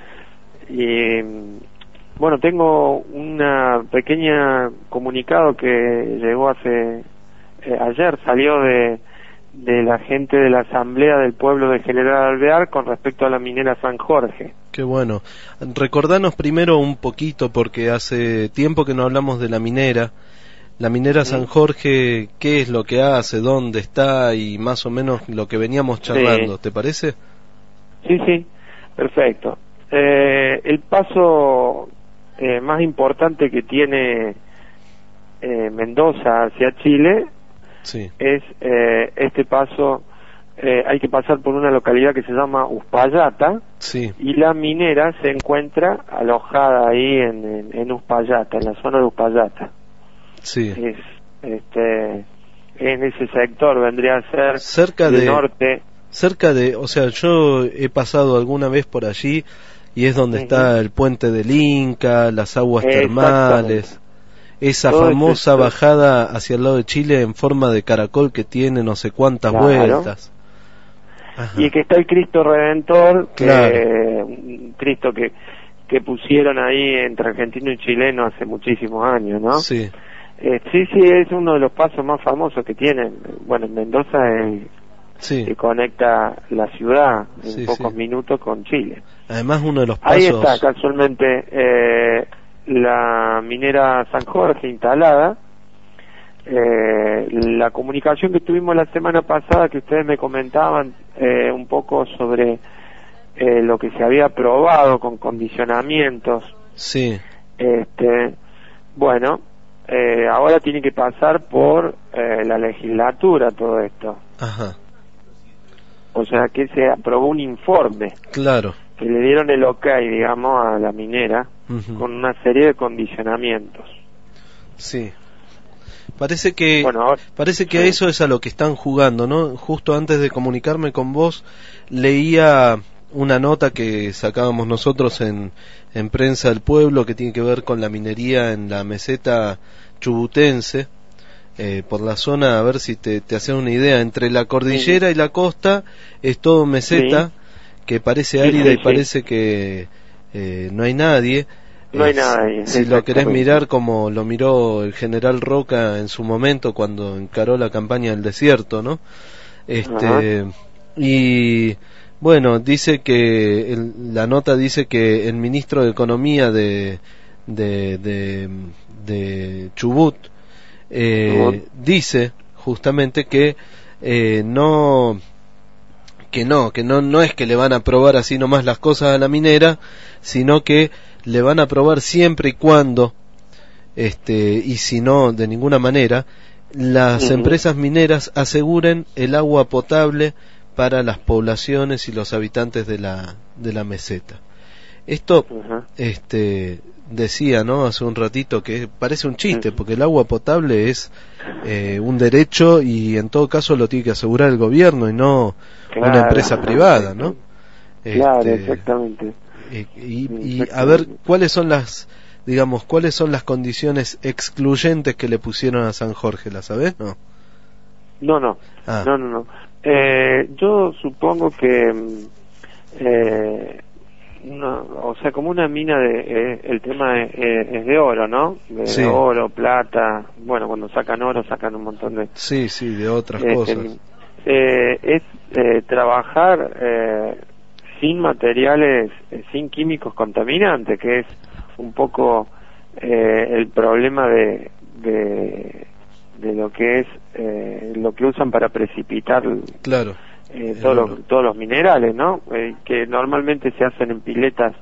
Y bueno, tengo una pequeña comunicado que llegó hace eh, ayer, salió de de la gente de la Asamblea del Pueblo de General Alvear con respecto a la minera San Jorge. Qué bueno. Recordanos primero un poquito, porque hace tiempo que no hablamos de la minera. La minera San Jorge, ¿qué es lo que hace? ¿Dónde está? Y más o menos lo que veníamos charlando, sí. ¿Te parece? Sí, sí, perfecto. Eh, el paso eh, más importante que tiene eh, Mendoza hacia Chile, sí, es eh, este paso. Eh, hay que pasar por una localidad que se llama Uspallata, sí, y la minera se encuentra alojada ahí en, en, en Uspallata, en la zona de Uspallata. Sí. Es, este, en ese sector vendría a ser cerca de norte. Cerca de, o sea, yo he pasado alguna vez por allí y es donde uh-huh. está el puente del Inca, las aguas termales, esa todo famosa esto, bajada hacia el lado de Chile en forma de caracol que tiene no sé cuántas claro. vueltas. Ajá. Y que está el Cristo Redentor, que, claro. un Cristo que que pusieron ahí entre argentino y chileno hace muchísimos años, ¿no? Sí. Eh, sí, sí, es uno de los pasos más famosos que tienen. Bueno, en Mendoza es, sí. que conecta la ciudad en Sí, pocos sí. minutos con Chile. Además, uno de los pasos... Ahí está casualmente eh, la minera San Jorge instalada. Eh, la comunicación que tuvimos la semana pasada, que ustedes me comentaban eh, un poco sobre eh, lo que se había aprobado con condicionamientos. Sí. Este, bueno, eh, ahora tiene que pasar por eh, la legislatura todo esto. Ajá. O sea que se aprobó un informe. Claro. Que le dieron el ok, digamos, a la minera, uh-huh. con una serie de condicionamientos. Sí. Parece que bueno, ahora, parece que sí. a eso es a lo que están jugando, ¿no? Justo antes de comunicarme con vos, leía una nota que sacábamos nosotros en, en Prensa del Pueblo, que tiene que ver con la minería en la meseta chubutense, eh, por la zona, a ver si te, te haces una idea, entre la cordillera sí. y la costa es todo meseta, sí. que parece árida sí, sí, y parece sí. que eh, no hay nadie. No hay nada ahí. Si lo querés mirar como lo miró el general Roca en su momento cuando encaró la campaña del desierto, ¿no? Este Ajá. Y bueno, dice que el, la nota dice que el ministro de Economía de de de, de Chubut eh, dice justamente que eh, no que no que no no es que le van a aprobar así nomás las cosas a la minera, sino que le van a aprobar siempre y cuando, este, y si no, de ninguna manera, las uh-huh. empresas mineras aseguren el agua potable para las poblaciones y los habitantes de la, de la meseta. Esto, uh-huh. este, decía, ¿no? Hace un ratito que parece un chiste, uh-huh. porque el agua potable es eh, un derecho y en todo caso lo tiene que asegurar el gobierno y no claro. una empresa privada, ¿no? Claro, este, exactamente. Y, y, y a ver cuáles son las, digamos, cuáles son las condiciones excluyentes que le pusieron a San Jorge, ¿la sabés? No, no, no, ah. no, no, no. Eh, yo supongo que, eh, una, o sea, como una mina de, eh, el tema es, es de oro, ¿no? De sí. oro, plata, bueno, cuando sacan oro sacan un montón de... Sí, sí, de otras eh, cosas. Eh, es eh, trabajar... Eh, sin materiales, eh, sin químicos contaminantes, que es un poco eh, el problema de, de de lo que es eh, lo que usan para precipitar claro eh, todos los todos los minerales, ¿no? Eh, que normalmente se hacen en piletas,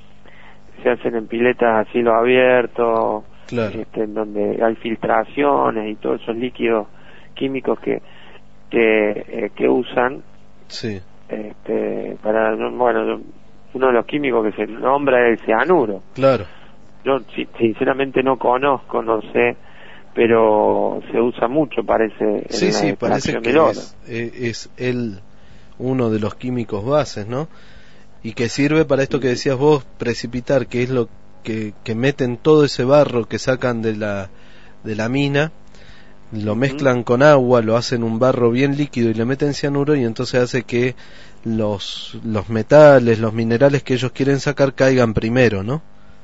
se hacen en piletas a cielo abierto, claro. este, en donde hay filtraciones y todos esos líquidos químicos que que eh, que usan. Sí. Este, para bueno, uno de los químicos que se nombra es el cianuro. Claro. Yo sinceramente no conozco, no sé, pero se usa mucho, parece. Sí, en sí, la parece que del oro. es, es el uno de los químicos bases, ¿no? Y que sirve para esto que decías vos, precipitar, que es lo que, que meten todo ese barro que sacan de la de la mina. Lo mezclan con agua, lo hacen un barro bien líquido y le meten cianuro y entonces hace que los los metales, los minerales que ellos quieren sacar caigan primero, ¿no?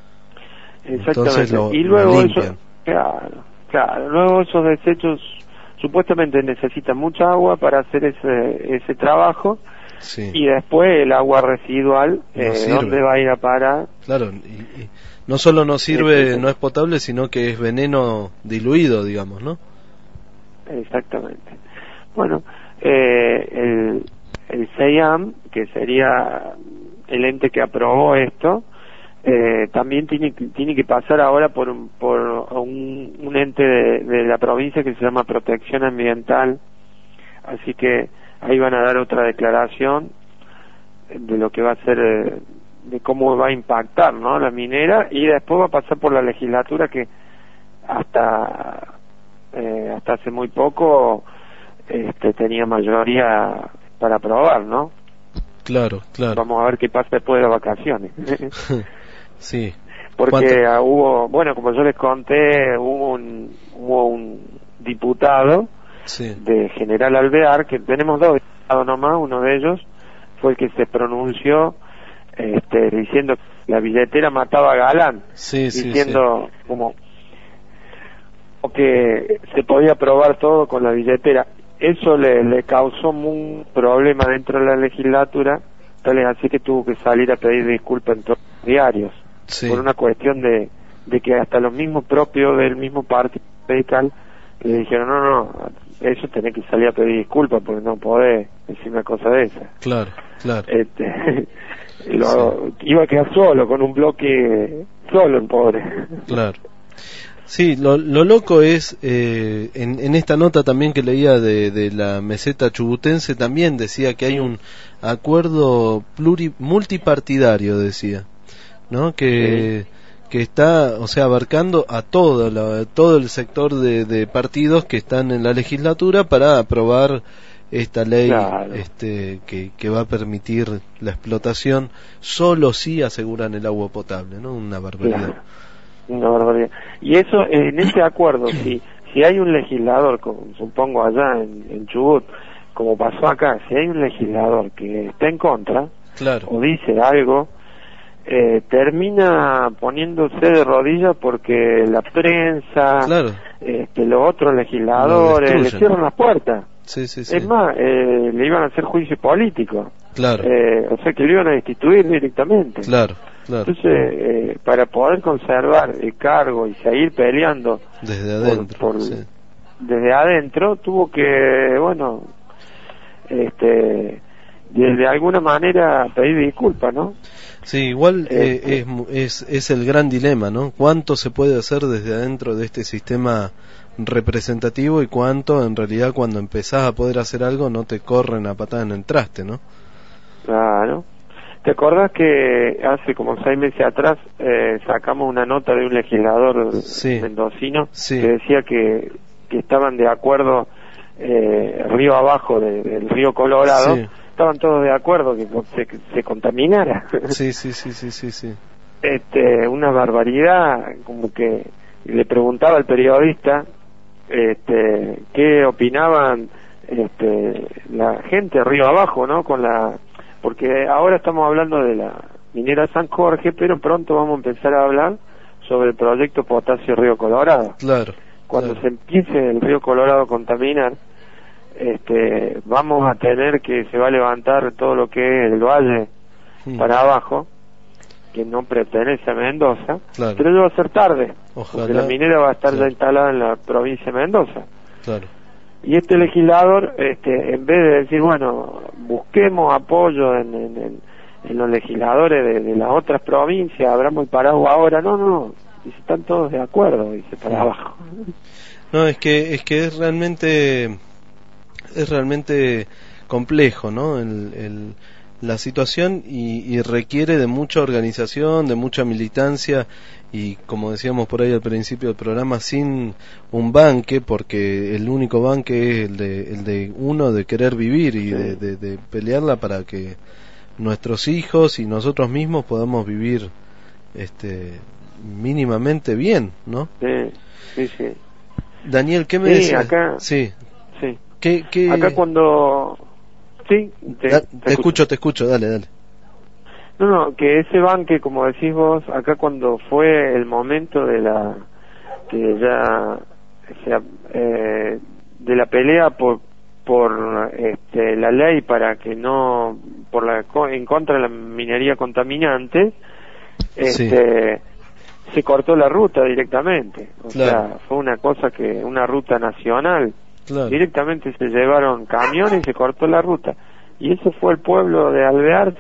Exactamente. Lo, y luego eso, claro, claro, luego esos desechos supuestamente necesitan mucha agua para hacer ese ese trabajo sí. y después el agua residual, no eh, ¿dónde va a ir a parar? Claro, y, y no solo no sirve, no es potable, sino que es veneno diluido, digamos, ¿no? Exactamente. Bueno, eh, el, el C E A M, que sería el ente que aprobó esto, eh, también tiene, tiene que pasar ahora por, por un, un ente de, de la provincia que se llama Protección Ambiental, así que ahí van a dar otra declaración de lo que va a ser, eh, de cómo va a impactar, ¿no?, la minera, y después va a pasar por la legislatura que hasta... Eh, hasta hace muy poco este, tenía mayoría para aprobar, ¿no? Claro, claro. Vamos a ver qué pasa después de las vacaciones. Sí. Porque uh, hubo, bueno, como yo les conté, hubo un, hubo un diputado sí. de General Alvear, que tenemos dos diputados nomás, uno de ellos fue el que se pronunció este, diciendo que la billetera mataba a Galán, sí, diciendo sí, sí. como que se podía probar todo con la billetera. eso le, le causó un problema dentro de la legislatura, tal es así que tuvo que salir a pedir disculpas en todos los diarios, sí. por una cuestión de, de que hasta los mismos propios del mismo partido radical le dijeron, no, no, eso tenés que salir a pedir disculpas porque no podés decir una cosa de esa. Claro, claro. Este, lo, sí. Iba a quedar solo, con un bloque solo el pobre. Claro. Sí, lo, lo loco es, eh, en, en esta nota también que leía de, de la meseta chubutense, también decía que hay un acuerdo pluri, multipartidario, decía, ¿no? Que, sí. que está, o sea, abarcando a todo, la, todo el sector de, de partidos que están en la legislatura para aprobar esta ley, claro. este, que, que va a permitir la explotación, solo si aseguran el agua potable, ¿no? Una barbaridad. Claro. Una barbaridad. Y eso, en ese acuerdo, si si hay un legislador, como supongo allá en, en Chubut, como pasó acá, si hay un legislador que está en contra, claro. o dice algo, eh, termina poniéndose de rodillas porque la prensa, claro. este, los otros legisladores le cierran las puertas. Sí, sí, sí. Es más, eh, le iban a hacer juicio político. Claro. Eh, o sea que lo iban a destituir directamente. Claro. Claro. Entonces, eh, para poder conservar el cargo y seguir peleando desde adentro, por, por, sí. desde adentro, tuvo que, bueno, este, de, de alguna manera pedir disculpas, ¿no? Sí, igual este, eh, es, es, es el gran dilema, ¿no? ¿Cuánto se puede hacer desde adentro de este sistema representativo y cuánto en realidad cuando empezás a poder hacer algo no te corren a patada en el traste, ¿no? Claro. ¿Te acordás que hace como seis meses atrás eh, sacamos una nota de un legislador sí. mendocino sí. que decía que, que estaban de acuerdo eh, río abajo de, del río Colorado, sí. estaban todos de acuerdo que se, que se contaminara? Sí, sí, sí, sí, sí, sí. Este, una barbaridad, como que le preguntaba al periodista este, qué opinaban este, la gente río abajo, ¿no? Con la porque ahora estamos hablando de la minera San Jorge, pero pronto vamos a empezar a hablar sobre el proyecto Potasio Río Colorado. Claro. Cuando claro. se empiece el río Colorado a contaminar, este, vamos a tener que se va a levantar todo lo que es el valle hmm. para abajo, que no pertenece a Mendoza, claro. pero ya va a ser tarde, Ojalá. porque la minera va a estar claro. ya instalada en la provincia de Mendoza. Claro. Y este legislador, este, en vez de decir, bueno, busquemos apoyo en, en, en, en los legisladores de, de las otras provincias, abramos el paraguas ahora, no, no, dice, están todos de acuerdo, dice, para abajo. No, es que es que es realmente es realmente complejo, ¿no? El, el, la situación y, y requiere de mucha organización, de mucha militancia y, como decíamos por ahí al principio del programa, sin un banque, porque el único banque es el de, el de uno de querer vivir y de, de, de pelearla para que nuestros hijos y nosotros mismos podamos vivir este mínimamente bien, ¿no? Sí, sí, sí. Daniel, ¿qué me sí, decías? Acá, sí, sí. ¿Qué, qué... Acá cuando... Sí, te, da, te, te escucho, te escucho, dale, dale. No, no, que ese banque, como decís vos, acá cuando fue el momento de la... que ya... O sea, eh, de la pelea por por este, la ley para que no... por la en contra de la minería contaminante, este... Sí. Se cortó la ruta directamente, o claro. sea, fue una cosa que, una ruta nacional, claro. directamente se llevaron camiones y se cortó la ruta, y eso fue el pueblo de Alvear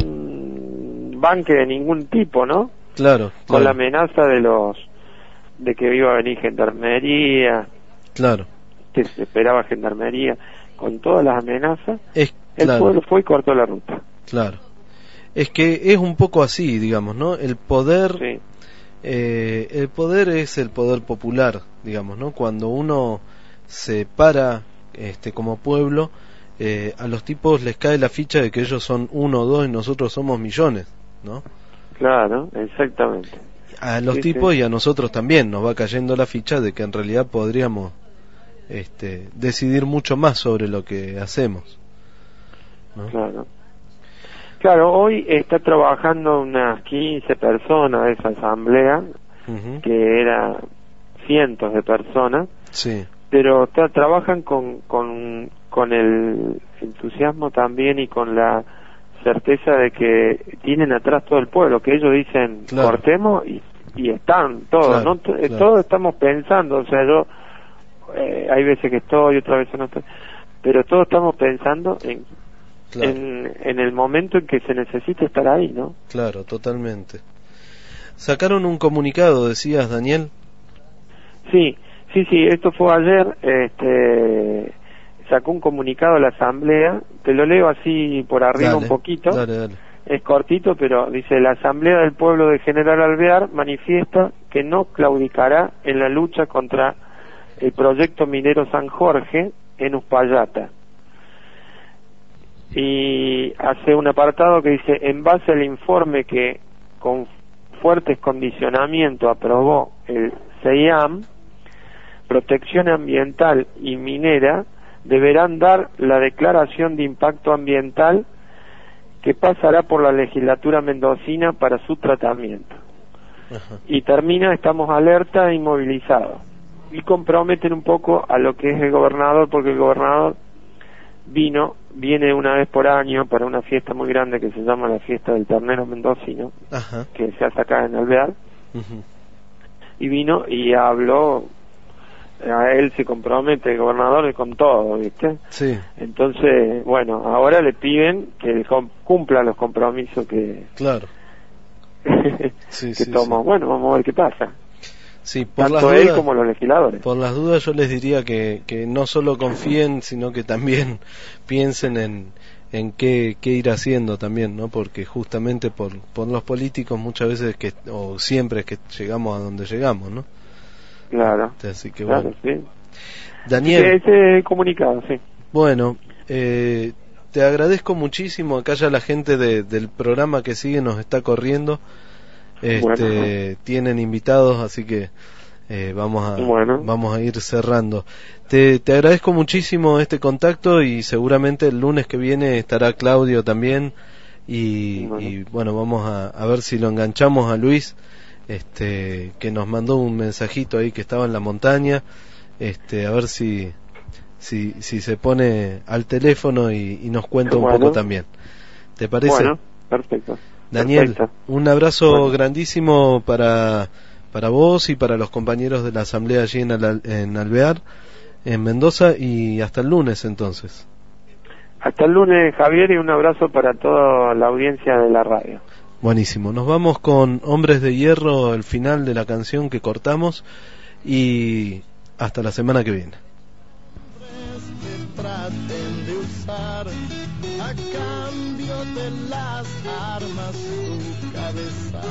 sin banque de ningún tipo, ¿no? Claro, con claro. la amenaza de los, de que iba a venir gendarmería, claro, que se esperaba gendarmería, con todas las amenazas, es, el claro. pueblo fue y cortó la ruta. Claro, es que es un poco así, digamos, ¿no? El poder... Sí. Eh, el poder es el poder popular, digamos, ¿no? Cuando uno se para este, como pueblo, eh, a los tipos les cae la ficha de que ellos son uno o dos y nosotros somos millones, ¿no? Claro, exactamente. A los sí, tipos sí. y a nosotros también nos va cayendo la ficha de que en realidad podríamos este, decidir mucho más sobre lo que hacemos, ¿no? Claro. Claro, hoy está trabajando unas quince personas de esa asamblea, uh-huh. que era cientos de personas, sí. pero tra- trabajan con, con, con el entusiasmo también y con la certeza de que tienen atrás todo el pueblo, que ellos dicen Claro. cortemos y, y están todos, Claro, ¿no? T- claro. Todos estamos pensando, o sea, yo eh, hay veces que estoy, otras veces no estoy, pero todos estamos pensando en, Claro. en, en el momento en que se necesita estar ahí, ¿no? Claro, totalmente. Sacaron un comunicado, decías, Daniel. Sí, sí, sí, esto fue ayer, este, sacó un comunicado a la Asamblea, te lo leo así por arriba Dale, un poquito, Dale, dale. es cortito, pero dice: la Asamblea del Pueblo de General Alvear manifiesta que no claudicará en la lucha contra el proyecto minero San Jorge en Uspallata. Y hace un apartado que dice: en base al informe que con fuertes condicionamientos aprobó el C E A M, Protección Ambiental y Minera deberán dar la declaración de impacto ambiental que pasará por la legislatura mendocina para su tratamiento. Ajá. Y termina: estamos alerta e inmovilizados. Y comprometen un poco a lo que es el gobernador, porque el gobernador vino, viene una vez por año para una fiesta muy grande que se llama la fiesta del ternero mendocino, Ajá. que se hace acá en Alvear, Ujú. y vino y habló, a él se compromete el gobernador con todo, ¿viste? Sí, Entonces, bueno, ahora le piden que él com- cumpla los compromisos que, claro. Sí, que sí, tomó. sí. Bueno, vamos a ver qué pasa. Sí, por las Tanto él dudas, como los legisladores. por las dudas yo les diría que, que no solo confíen, sino que también piensen en, en qué, qué ir haciendo también, ¿no? Porque justamente por, por los políticos muchas veces que, o siempre es que llegamos a donde llegamos, ¿no? Claro. Así que Claro, bueno. sí. Daniel, Ese es el comunicado, sí. bueno, eh, te agradezco muchísimo. Acá ya la gente de, del programa que sigue nos está corriendo. Este, Bueno. tienen invitados, así que eh, vamos a Bueno. vamos a ir cerrando. Te, te agradezco muchísimo este contacto y seguramente el lunes que viene estará Claudio también y Bueno. y, bueno, vamos a, a ver si lo enganchamos a Luis, este, que nos mandó un mensajito ahí que estaba en la montaña, este, a ver si si si se pone al teléfono y, y nos cuenta un Bueno. poco también. ¿Te parece? Bueno, perfecto. Daniel, Perfecto. un abrazo Bueno. grandísimo para, para vos y para los compañeros de la asamblea allí en, Al- en Alvear, en Mendoza, y hasta el lunes entonces. Hasta el lunes, Javier, y un abrazo para toda la audiencia de la radio. Buenísimo. Nos vamos con Hombres de Hierro, el final de la canción que cortamos, y hasta la semana que viene. Que traten de usar a cambio de las armas su cabeza.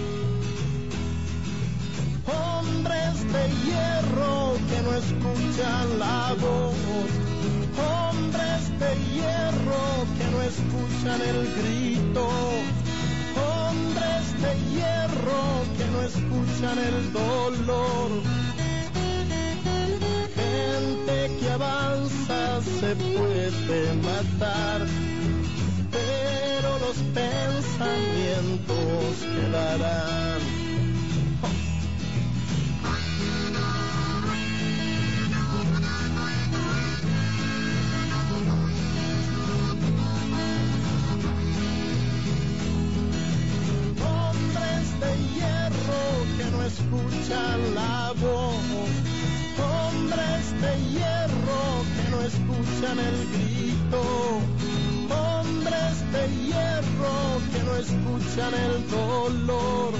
Hombres de hierro que no escuchan la voz, hombres de hierro que no escuchan el grito, hombres de hierro que no escuchan el dolor. Gente que avanza se puede matar, pero los pensamientos quedarán. Hombres de hierro que no escuchan la voz, hombres de hierro que no escuchan el grito, hombres de hierro que no escuchan el dolor.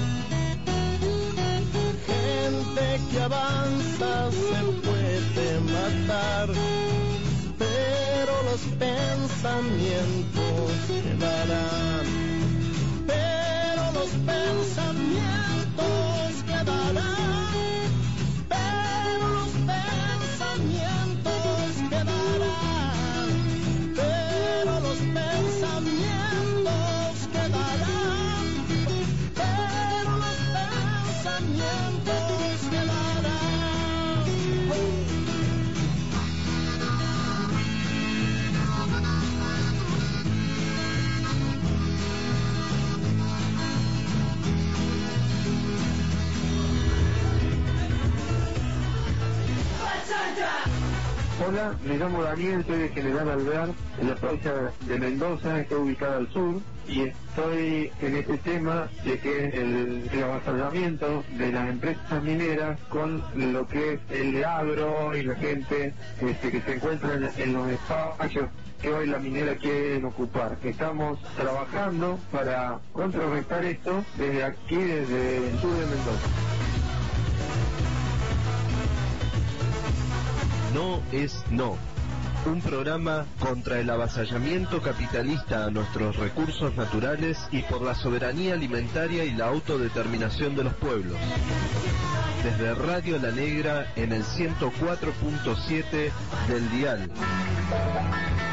Gente que avanza se puede matar, pero los pensamientos quedarán. Pero los pensamientos quedarán. Pero los pensamientos quedarán. Pero los pensamientos quedarán. Pero los pensamientos quedarán. Hola, me llamo Daniel, soy de General Alvear, en la provincia de Mendoza, estoy ubicada al sur, y estoy en este tema de que el, el avasallamiento de las empresas mineras con lo que es el agro y la gente este, que se encuentra en, en los espacios que hoy la minera quiere ocupar. Estamos trabajando para contrarrestar esto desde aquí, desde el sur de Mendoza. No es no. Un programa contra el avasallamiento capitalista a nuestros recursos naturales y por la soberanía alimentaria y la autodeterminación de los pueblos. Desde Radio La Negra en el ciento cuatro punto siete del dial.